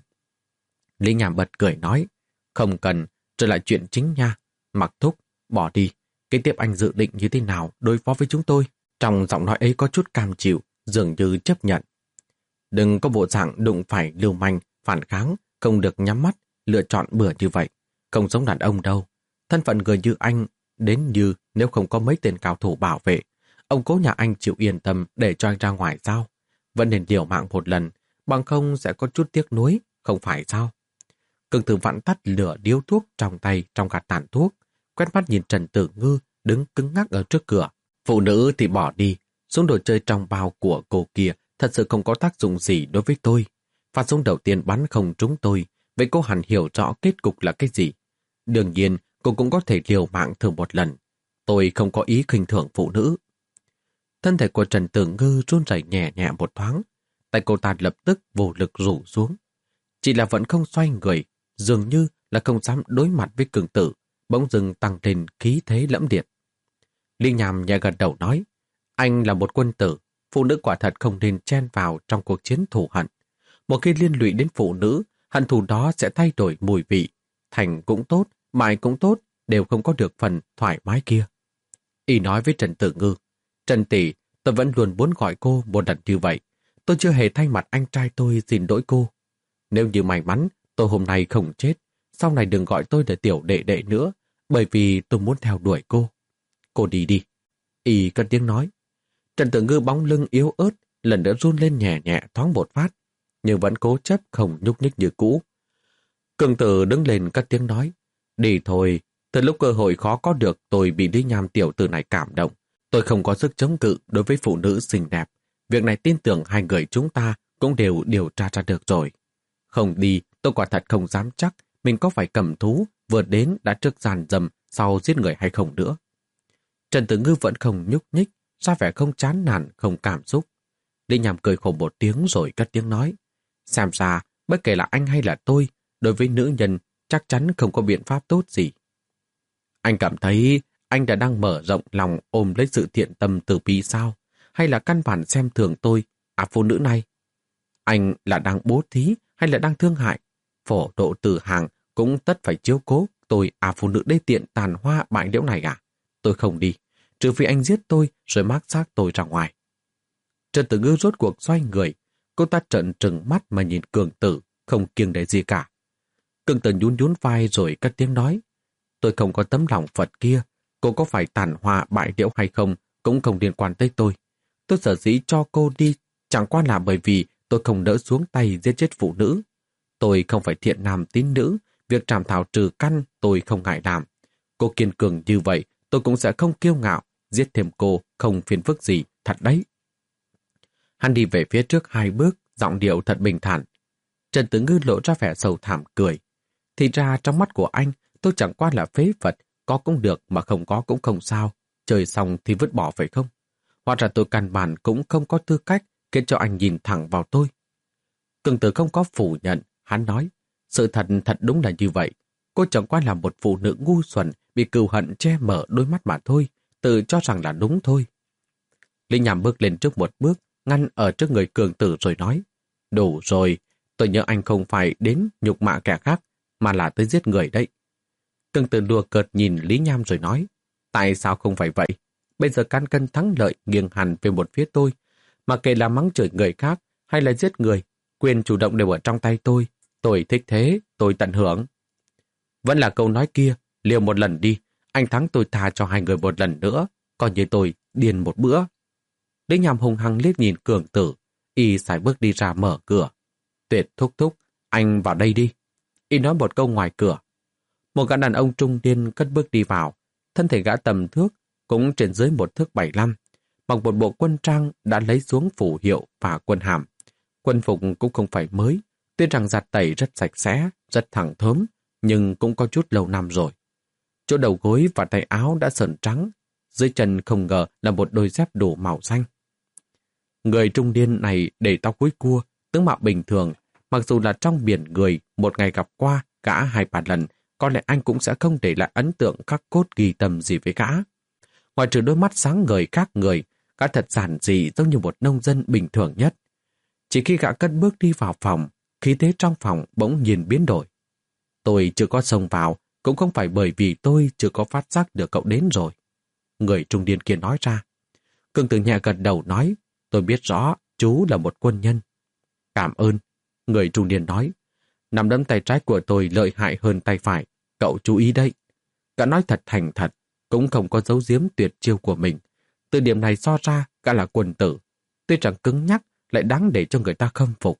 Lý Nham bật cười nói, không cần, trở lại chuyện chính nha, Mặc Thúc, bỏ đi, kế tiếp anh dự định như thế nào đối phó với chúng tôi? Trong giọng nói ấy có chút cam chịu, dường như chấp nhận. Đừng có bộ dạng đụng phải lưu manh, phản kháng, không được nhắm mắt, lựa chọn bừa như vậy, không giống đàn ông đâu. Thân phận người như anh, đến như nếu không có mấy tên cao thủ bảo vệ, ông cố nhà anh chịu yên tâm để cho anh ra ngoài sao? Vẫn nên liều mạng một lần, bằng không sẽ có chút tiếc nuối, không phải sao? Cường Tử vặn tắt lửa điếu thuốc trong tay trong gạt tàn thuốc, quét mắt nhìn Trần Tử Ngư đứng cứng ngắc ở trước cửa. Phụ nữ thì bỏ đi, súng đồ chơi trong bao của cô kia thật sự không có tác dụng gì đối với tôi. Phát súng đầu tiên bắn không trúng tôi, vậy cô hẳn hiểu rõ kết cục là cái gì. Đương nhiên, cô cũng có thể liều mạng thử một lần. Tôi không có ý khinh thường phụ nữ. Thân thể của Trần Tử Ngư run rẩy nhẹ nhẹ một thoáng, tay cô ta lập tức vô lực rủ xuống. Chỉ là vẫn không xoay người, dường như là không dám đối mặt với Cường Tử, bỗng dưng tăng lên khí thế lẫm liệt. Lý Nham nhẹ gật đầu nói, anh là một quân tử, phụ nữ quả thật không nên chen vào trong cuộc chiến thù hận. Một khi liên lụy đến phụ nữ, hận thù đó sẽ thay đổi mùi vị. Thành cũng tốt, bại cũng tốt, đều không có được phần thoải mái kia. Y nói với Trần Tử Ngư, Trần tỷ, tôi vẫn luôn muốn gọi cô một lần như vậy. Tôi chưa hề thay mặt anh trai tôi xin lỗi cô. Nếu như may mắn, tôi hôm nay không chết, sau này đừng gọi tôi là tiểu đệ đệ nữa, bởi vì tôi muốn theo đuổi cô. Cô đi đi. Y cất tiếng nói. Trần Tử Ngư bóng lưng yếu ớt, lần nữa run lên nhẹ nhẹ thoáng một phát, nhưng vẫn cố chấp không nhúc nhích như cũ. Cường Tử đứng lên cất tiếng nói, đi thôi, từ lúc cơ hội khó có được tôi bị Lý Nham tiểu tử này cảm động. Tôi không có sức chống cự đối với phụ nữ xinh đẹp. Việc này tin tưởng hai người chúng ta cũng đều điều tra ra được rồi. Không đi, tôi quả thật không dám chắc mình có phải cầm thú vừa đến đã trước giàn dầm sau giết người hay không nữa. Trần Tử Ngư vẫn không nhúc nhích, ra vẻ không chán nản, không cảm xúc. Lý Nham cười khổ một tiếng rồi cất tiếng nói, xem ra, bất kể là anh hay là tôi, đối với nữ nhân chắc chắn không có biện pháp tốt gì. Anh cảm thấy anh đã đang mở rộng lòng ôm lấy sự thiện tâm từ bi sao? Hay là căn bản xem thường tôi, à phụ nữ này? Anh là đang bố thí hay là đang thương hại? Phổ độ từ hàng cũng tất phải chiếu cố tôi, à phụ nữ đê tiện tàn hoa bại liễu này à? Tôi không đi, trừ phi anh giết tôi rồi mác xác tôi ra ngoài. Trần Tử Ngư rốt cuộc xoay người, cô ta trợn trừng mắt mà nhìn Cường Tử, không kiêng để gì cả. Cương Tử nhún nhún vai rồi cất tiếng nói. Tôi không có tấm lòng Phật kia, cô có phải tàn hòa bại liễu hay không cũng không liên quan tới tôi. Tôi sở dĩ cho cô đi chẳng qua là bởi vì tôi không đỡ xuống tay giết chết phụ nữ. Tôi không phải thiện nam tín nữ, việc trảm thảo trừ căn tôi không ngại làm. Cô kiên cường như vậy, tôi cũng sẽ không kiêu ngạo, giết thêm cô không phiền phức gì, thật đấy. Hắn đi về phía trước hai bước, giọng điệu thật bình thản. Trần Tử Ngư lộ ra vẻ sầu thảm cười. Thì ra trong mắt của anh, tôi chẳng qua là phế vật, có cũng được mà không có cũng không sao. Chơi xong thì vứt bỏ phải không? Hoặc ra tôi căn bản cũng không có tư cách khiến cho anh nhìn thẳng vào tôi. Cường Tử không có phủ nhận, hắn nói, sự thật thật đúng là như vậy. Cô chẳng qua là một phụ nữ ngu xuẩn bị cừu hận che mở đôi mắt mà thôi, tự cho rằng là đúng thôi. Lý Nham bước lên trước một bước, ngăn ở trước người Cường Tử rồi nói, đủ rồi, tôi nhớ anh không phải đến nhục mạ kẻ khác, mà là tới giết người đấy. Cường Tử đùa cợt nhìn Lý Nham rồi nói, tại sao không phải vậy? Bây giờ cán cân thắng lợi nghiêng hẳn về một phía tôi, mà kể là mắng chửi người khác hay là giết người, quyền chủ động đều ở trong tay tôi. Tôi thích thế, tôi tận hưởng. Vẫn là câu nói kia, liều một lần đi, anh thắng tôi tha cho hai người một lần nữa, coi như tôi điên một bữa. Lý Nham hùng hăng liếc nhìn Cường Tử, y sải bước đi ra mở cửa. Tuyệt thúc thúc, anh vào đây đi. Y nói một câu ngoài cửa. Một gã đàn ông trung niên cất bước đi vào, thân thể gã tầm thước, cũng trên dưới một thước bảy lăm, mặc một bộ quân trang đã lấy xuống phủ hiệu và quân hàm. Quân phục cũng không phải mới, tuy rằng giặt tẩy rất sạch sẽ, rất thẳng thớm, nhưng cũng có chút lâu năm rồi. Chỗ đầu gối và tay áo đã sờn trắng, dưới chân không ngờ là một đôi dép đủ màu xanh. Người trung niên này để tóc búi cua, tướng mạo bình thường, mặc dù là trong biển người một ngày gặp qua gã hai ba lần, có lẽ anh cũng sẽ không để lại ấn tượng khắc cốt ghi tâm gì với gã. Ngoài trừ đôi mắt sáng ngời khác người, gã thật giản dị giống như một nông dân bình thường nhất. Chỉ khi gã cất bước đi vào phòng, khí thế trong phòng bỗng nhiên biến đổi. Tôi chưa có xông vào, cũng không phải bởi vì tôi chưa có phát giác được cậu đến rồi. Người trung niên kia nói ra. Cường Tử nhẹ gật đầu nói, tôi biết rõ chú là một quân nhân. Cảm ơn. Người trung niên nói, nắm đấm tay trái của tôi lợi hại hơn tay phải, cậu chú ý đấy. Gã nói thật thành thật, cũng không có giấu giếm tuyệt chiêu của mình. Từ điểm này so ra, gã là quân tử. Tuy rằng cứng nhắc, lại đáng để cho người ta khâm phục.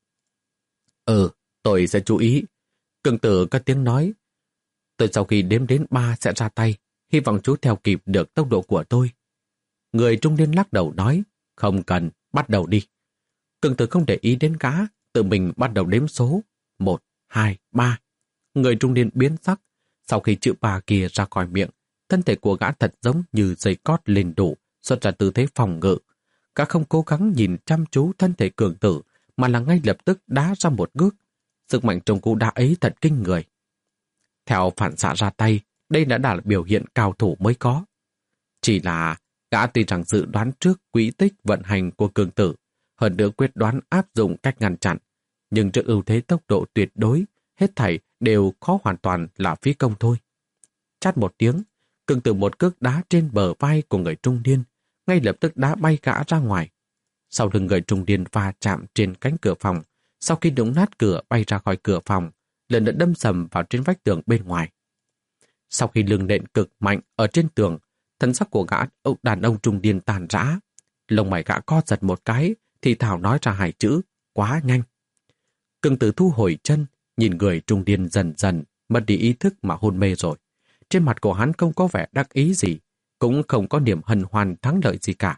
Ừ, tôi sẽ chú ý. Cường Tử có tiếng nói. Tôi sau khi đếm đến ba sẽ ra tay, hy vọng chú theo kịp được tốc độ của tôi. Người trung niên lắc đầu nói, không cần, bắt đầu đi. Cường Tử không để ý đến gã, tự mình bắt đầu đếm số. Một, hai, ba. Người trung niên biến sắc. Sau khi chữ ba kia ra khỏi miệng, thân thể của gã thật giống như dây cót lên đủ, xuất ra tư thế phòng ngự. Gã không cố gắng nhìn chăm chú thân thể Cường Tử, mà là ngay lập tức đá ra một bước. Sức mạnh trong cú đá ấy thật kinh người. Theo phản xạ ra tay, đây đã là biểu hiện cao thủ mới có. Chỉ là gã tuy rằng dự đoán trước quỹ tích vận hành của Cường Tử, hơn nữa quyết đoán áp dụng cách ngăn chặn, nhưng trước ưu thế tốc độ tuyệt đối, hết thảy đều khó hoàn toàn là phí công thôi. Chát một tiếng, Cường Tử một cước đá trên bờ vai của người trung niên, ngay lập tức đá bay gã ra ngoài. Sau lưng người trung niên va chạm trên cánh cửa phòng, sau khi đụng nát cửa bay ra khỏi cửa phòng, lần nữa đâm sầm vào trên vách tường bên ngoài. Sau khi lưng nện cực mạnh ở trên tường, thân sắc của gã đàn ông trung niên tàn rã. Lông mày gã co giật một cái, thì thảo nói ra hai chữ, quá nhanh. Cường Tử thu hồi chân, nhìn người trung niên dần dần mất đi ý thức mà hôn mê rồi. Trên mặt của hắn không có vẻ đắc ý gì, cũng không có niềm hân hoan thắng lợi gì cả.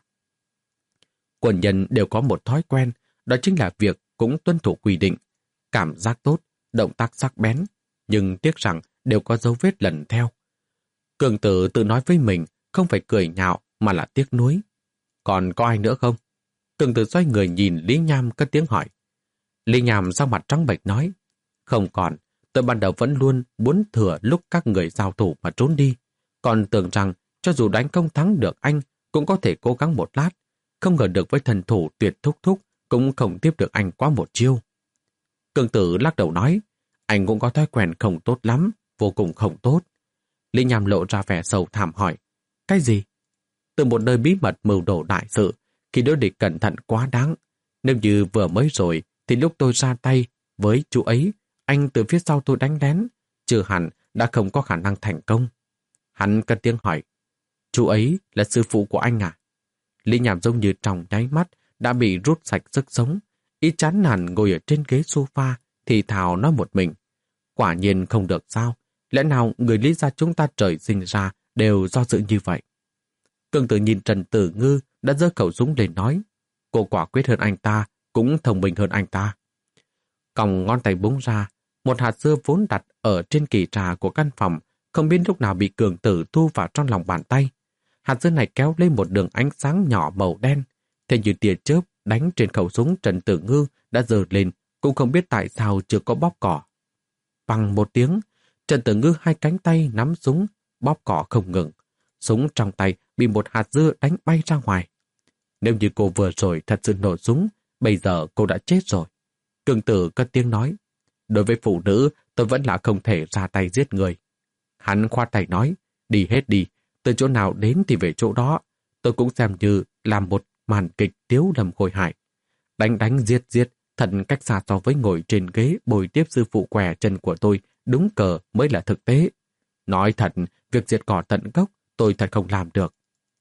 Quân nhân đều có một thói quen, đó chính là việc cũng tuân thủ quy định. Cảm giác tốt, động tác sắc bén, nhưng tiếc rằng đều có dấu vết lần theo. Cường Tử tự nói với mình, không phải cười nhạo mà là tiếc nuối. Còn có ai nữa không? Cường Tử xoay người nhìn Lý Nham cất tiếng hỏi. Lý Nham sau mặt trắng bệch nói, không còn, tôi ban đầu vẫn luôn muốn thừa lúc các người giao thủ mà trốn đi, còn tưởng rằng cho dù đánh không thắng được anh cũng có thể cố gắng một lát, không ngờ được với thần thủ tuyệt thúc thúc cũng không tiếp được anh quá một chiêu. Cường Tử lắc đầu nói, anh cũng có thói quen không tốt lắm, vô cùng không tốt. Lý Nham lộ ra vẻ sầu thảm hỏi, cái gì? Từ một nơi bí mật mưu đồ đại sự, khi đối địch cẩn thận quá đáng. Nếu như vừa mới rồi, thì lúc tôi ra tay với chú ấy, anh từ phía sau tôi đánh lén, trừ hẳn đã không có khả năng thành công. Hắn cất tiếng hỏi, chú ấy là sư phụ của anh à? Lý Nham giống như trong nháy mắt đã bị rút sạch sức sống, ý chán nản ngồi ở trên ghế sofa, thì thào nói một mình. Quả nhiên không được sao, lẽ nào người Lý gia chúng ta trời sinh ra đều do dự như vậy? Cường Tử nhìn Trần Tử Ngư đã giơ khẩu súng lên nói, cô quả quyết hơn anh ta, cũng thông minh hơn anh ta. Còng ngón tay búng ra, một hạt dưa vốn đặt ở trên kỳ trà của căn phòng, không biết lúc nào bị Cường Tử thu vào trong lòng bàn tay. Hạt dưa này kéo lên một đường ánh sáng nhỏ màu đen, thế như tia chớp đánh trên khẩu súng Trần Tử Ngư đã giơ lên, cũng không biết tại sao chưa có bóp cỏ. Bằng một tiếng, Trần Tử Ngư hai cánh tay nắm súng, bóp cỏ không ngừng. Súng trong tay bị một hạt dưa đánh bay ra ngoài. Nếu như cô vừa rồi thật sự nổ súng, bây giờ cô đã chết rồi. Cường Tử cất tiếng nói, đối với phụ nữ tôi vẫn là không thể ra tay giết người. Hắn khoát tay nói, đi hết đi, từ chỗ nào đến thì về chỗ đó. Tôi cũng xem như làm một màn kịch tiếu đầm khôi hài. Đánh đánh giết giết, thật cách xa so với ngồi trên ghế bồi tiếp sư phụ què chân của tôi, đúng cờ mới là thực tế. Nói thật, việc diệt cỏ tận gốc tôi thật không làm được.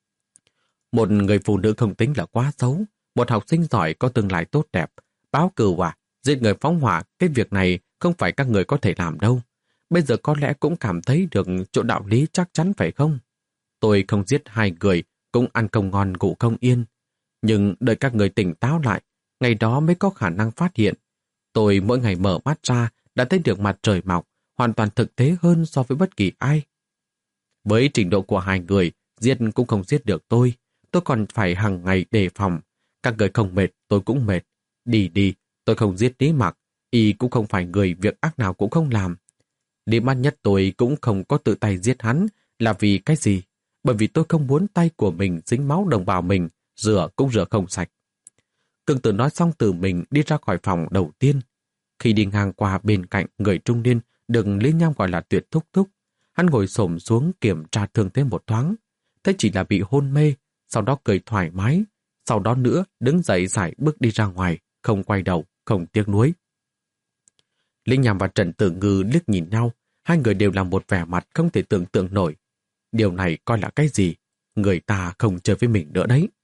Một người phụ nữ không tính là quá xấu, một học sinh giỏi có tương lai tốt đẹp. Báo cừu à, giết người phóng hỏa, cái việc này không phải các người có thể làm đâu. Bây giờ có lẽ cũng cảm thấy được chỗ đạo lý chắc chắn phải không? Tôi không giết hai người, cũng ăn không ngon ngủ không yên. Nhưng đợi các người tỉnh táo lại, ngày đó mới có khả năng phát hiện. Tôi mỗi ngày mở mắt ra đã thấy được mặt trời mọc, hoàn toàn thực tế hơn so với bất kỳ ai. Với trình độ của hai người, giết cũng không giết được tôi. Tôi còn phải hàng ngày đề phòng. Các người không mệt, tôi cũng mệt. Đi đi, tôi không giết Lý Mặc. Y cũng không phải người việc ác nào cũng không làm. Điểm mắt nhất tôi cũng không có tự tay giết hắn là vì cái gì? Bởi vì tôi không muốn tay của mình dính máu đồng bào mình, rửa cũng rửa không sạch. Cường Tử nói xong từ mình đi ra khỏi phòng đầu tiên. Khi đi ngang qua bên cạnh người trung niên được Lý Nham gọi là Tuyệt thúc thúc, hắn ngồi xổm xuống kiểm tra thương thế một thoáng. Thế chỉ là bị hôn mê, sau đó cười thoải mái, sau đó nữa đứng dậy giải bước đi ra ngoài, không quay đầu, không tiếc nuối. Lý Nham và Trần Tử Ngư liếc nhìn nhau, hai người đều là một vẻ mặt không thể tưởng tượng nổi. Điều này coi là cái gì? Người ta không chơi với mình nữa đấy.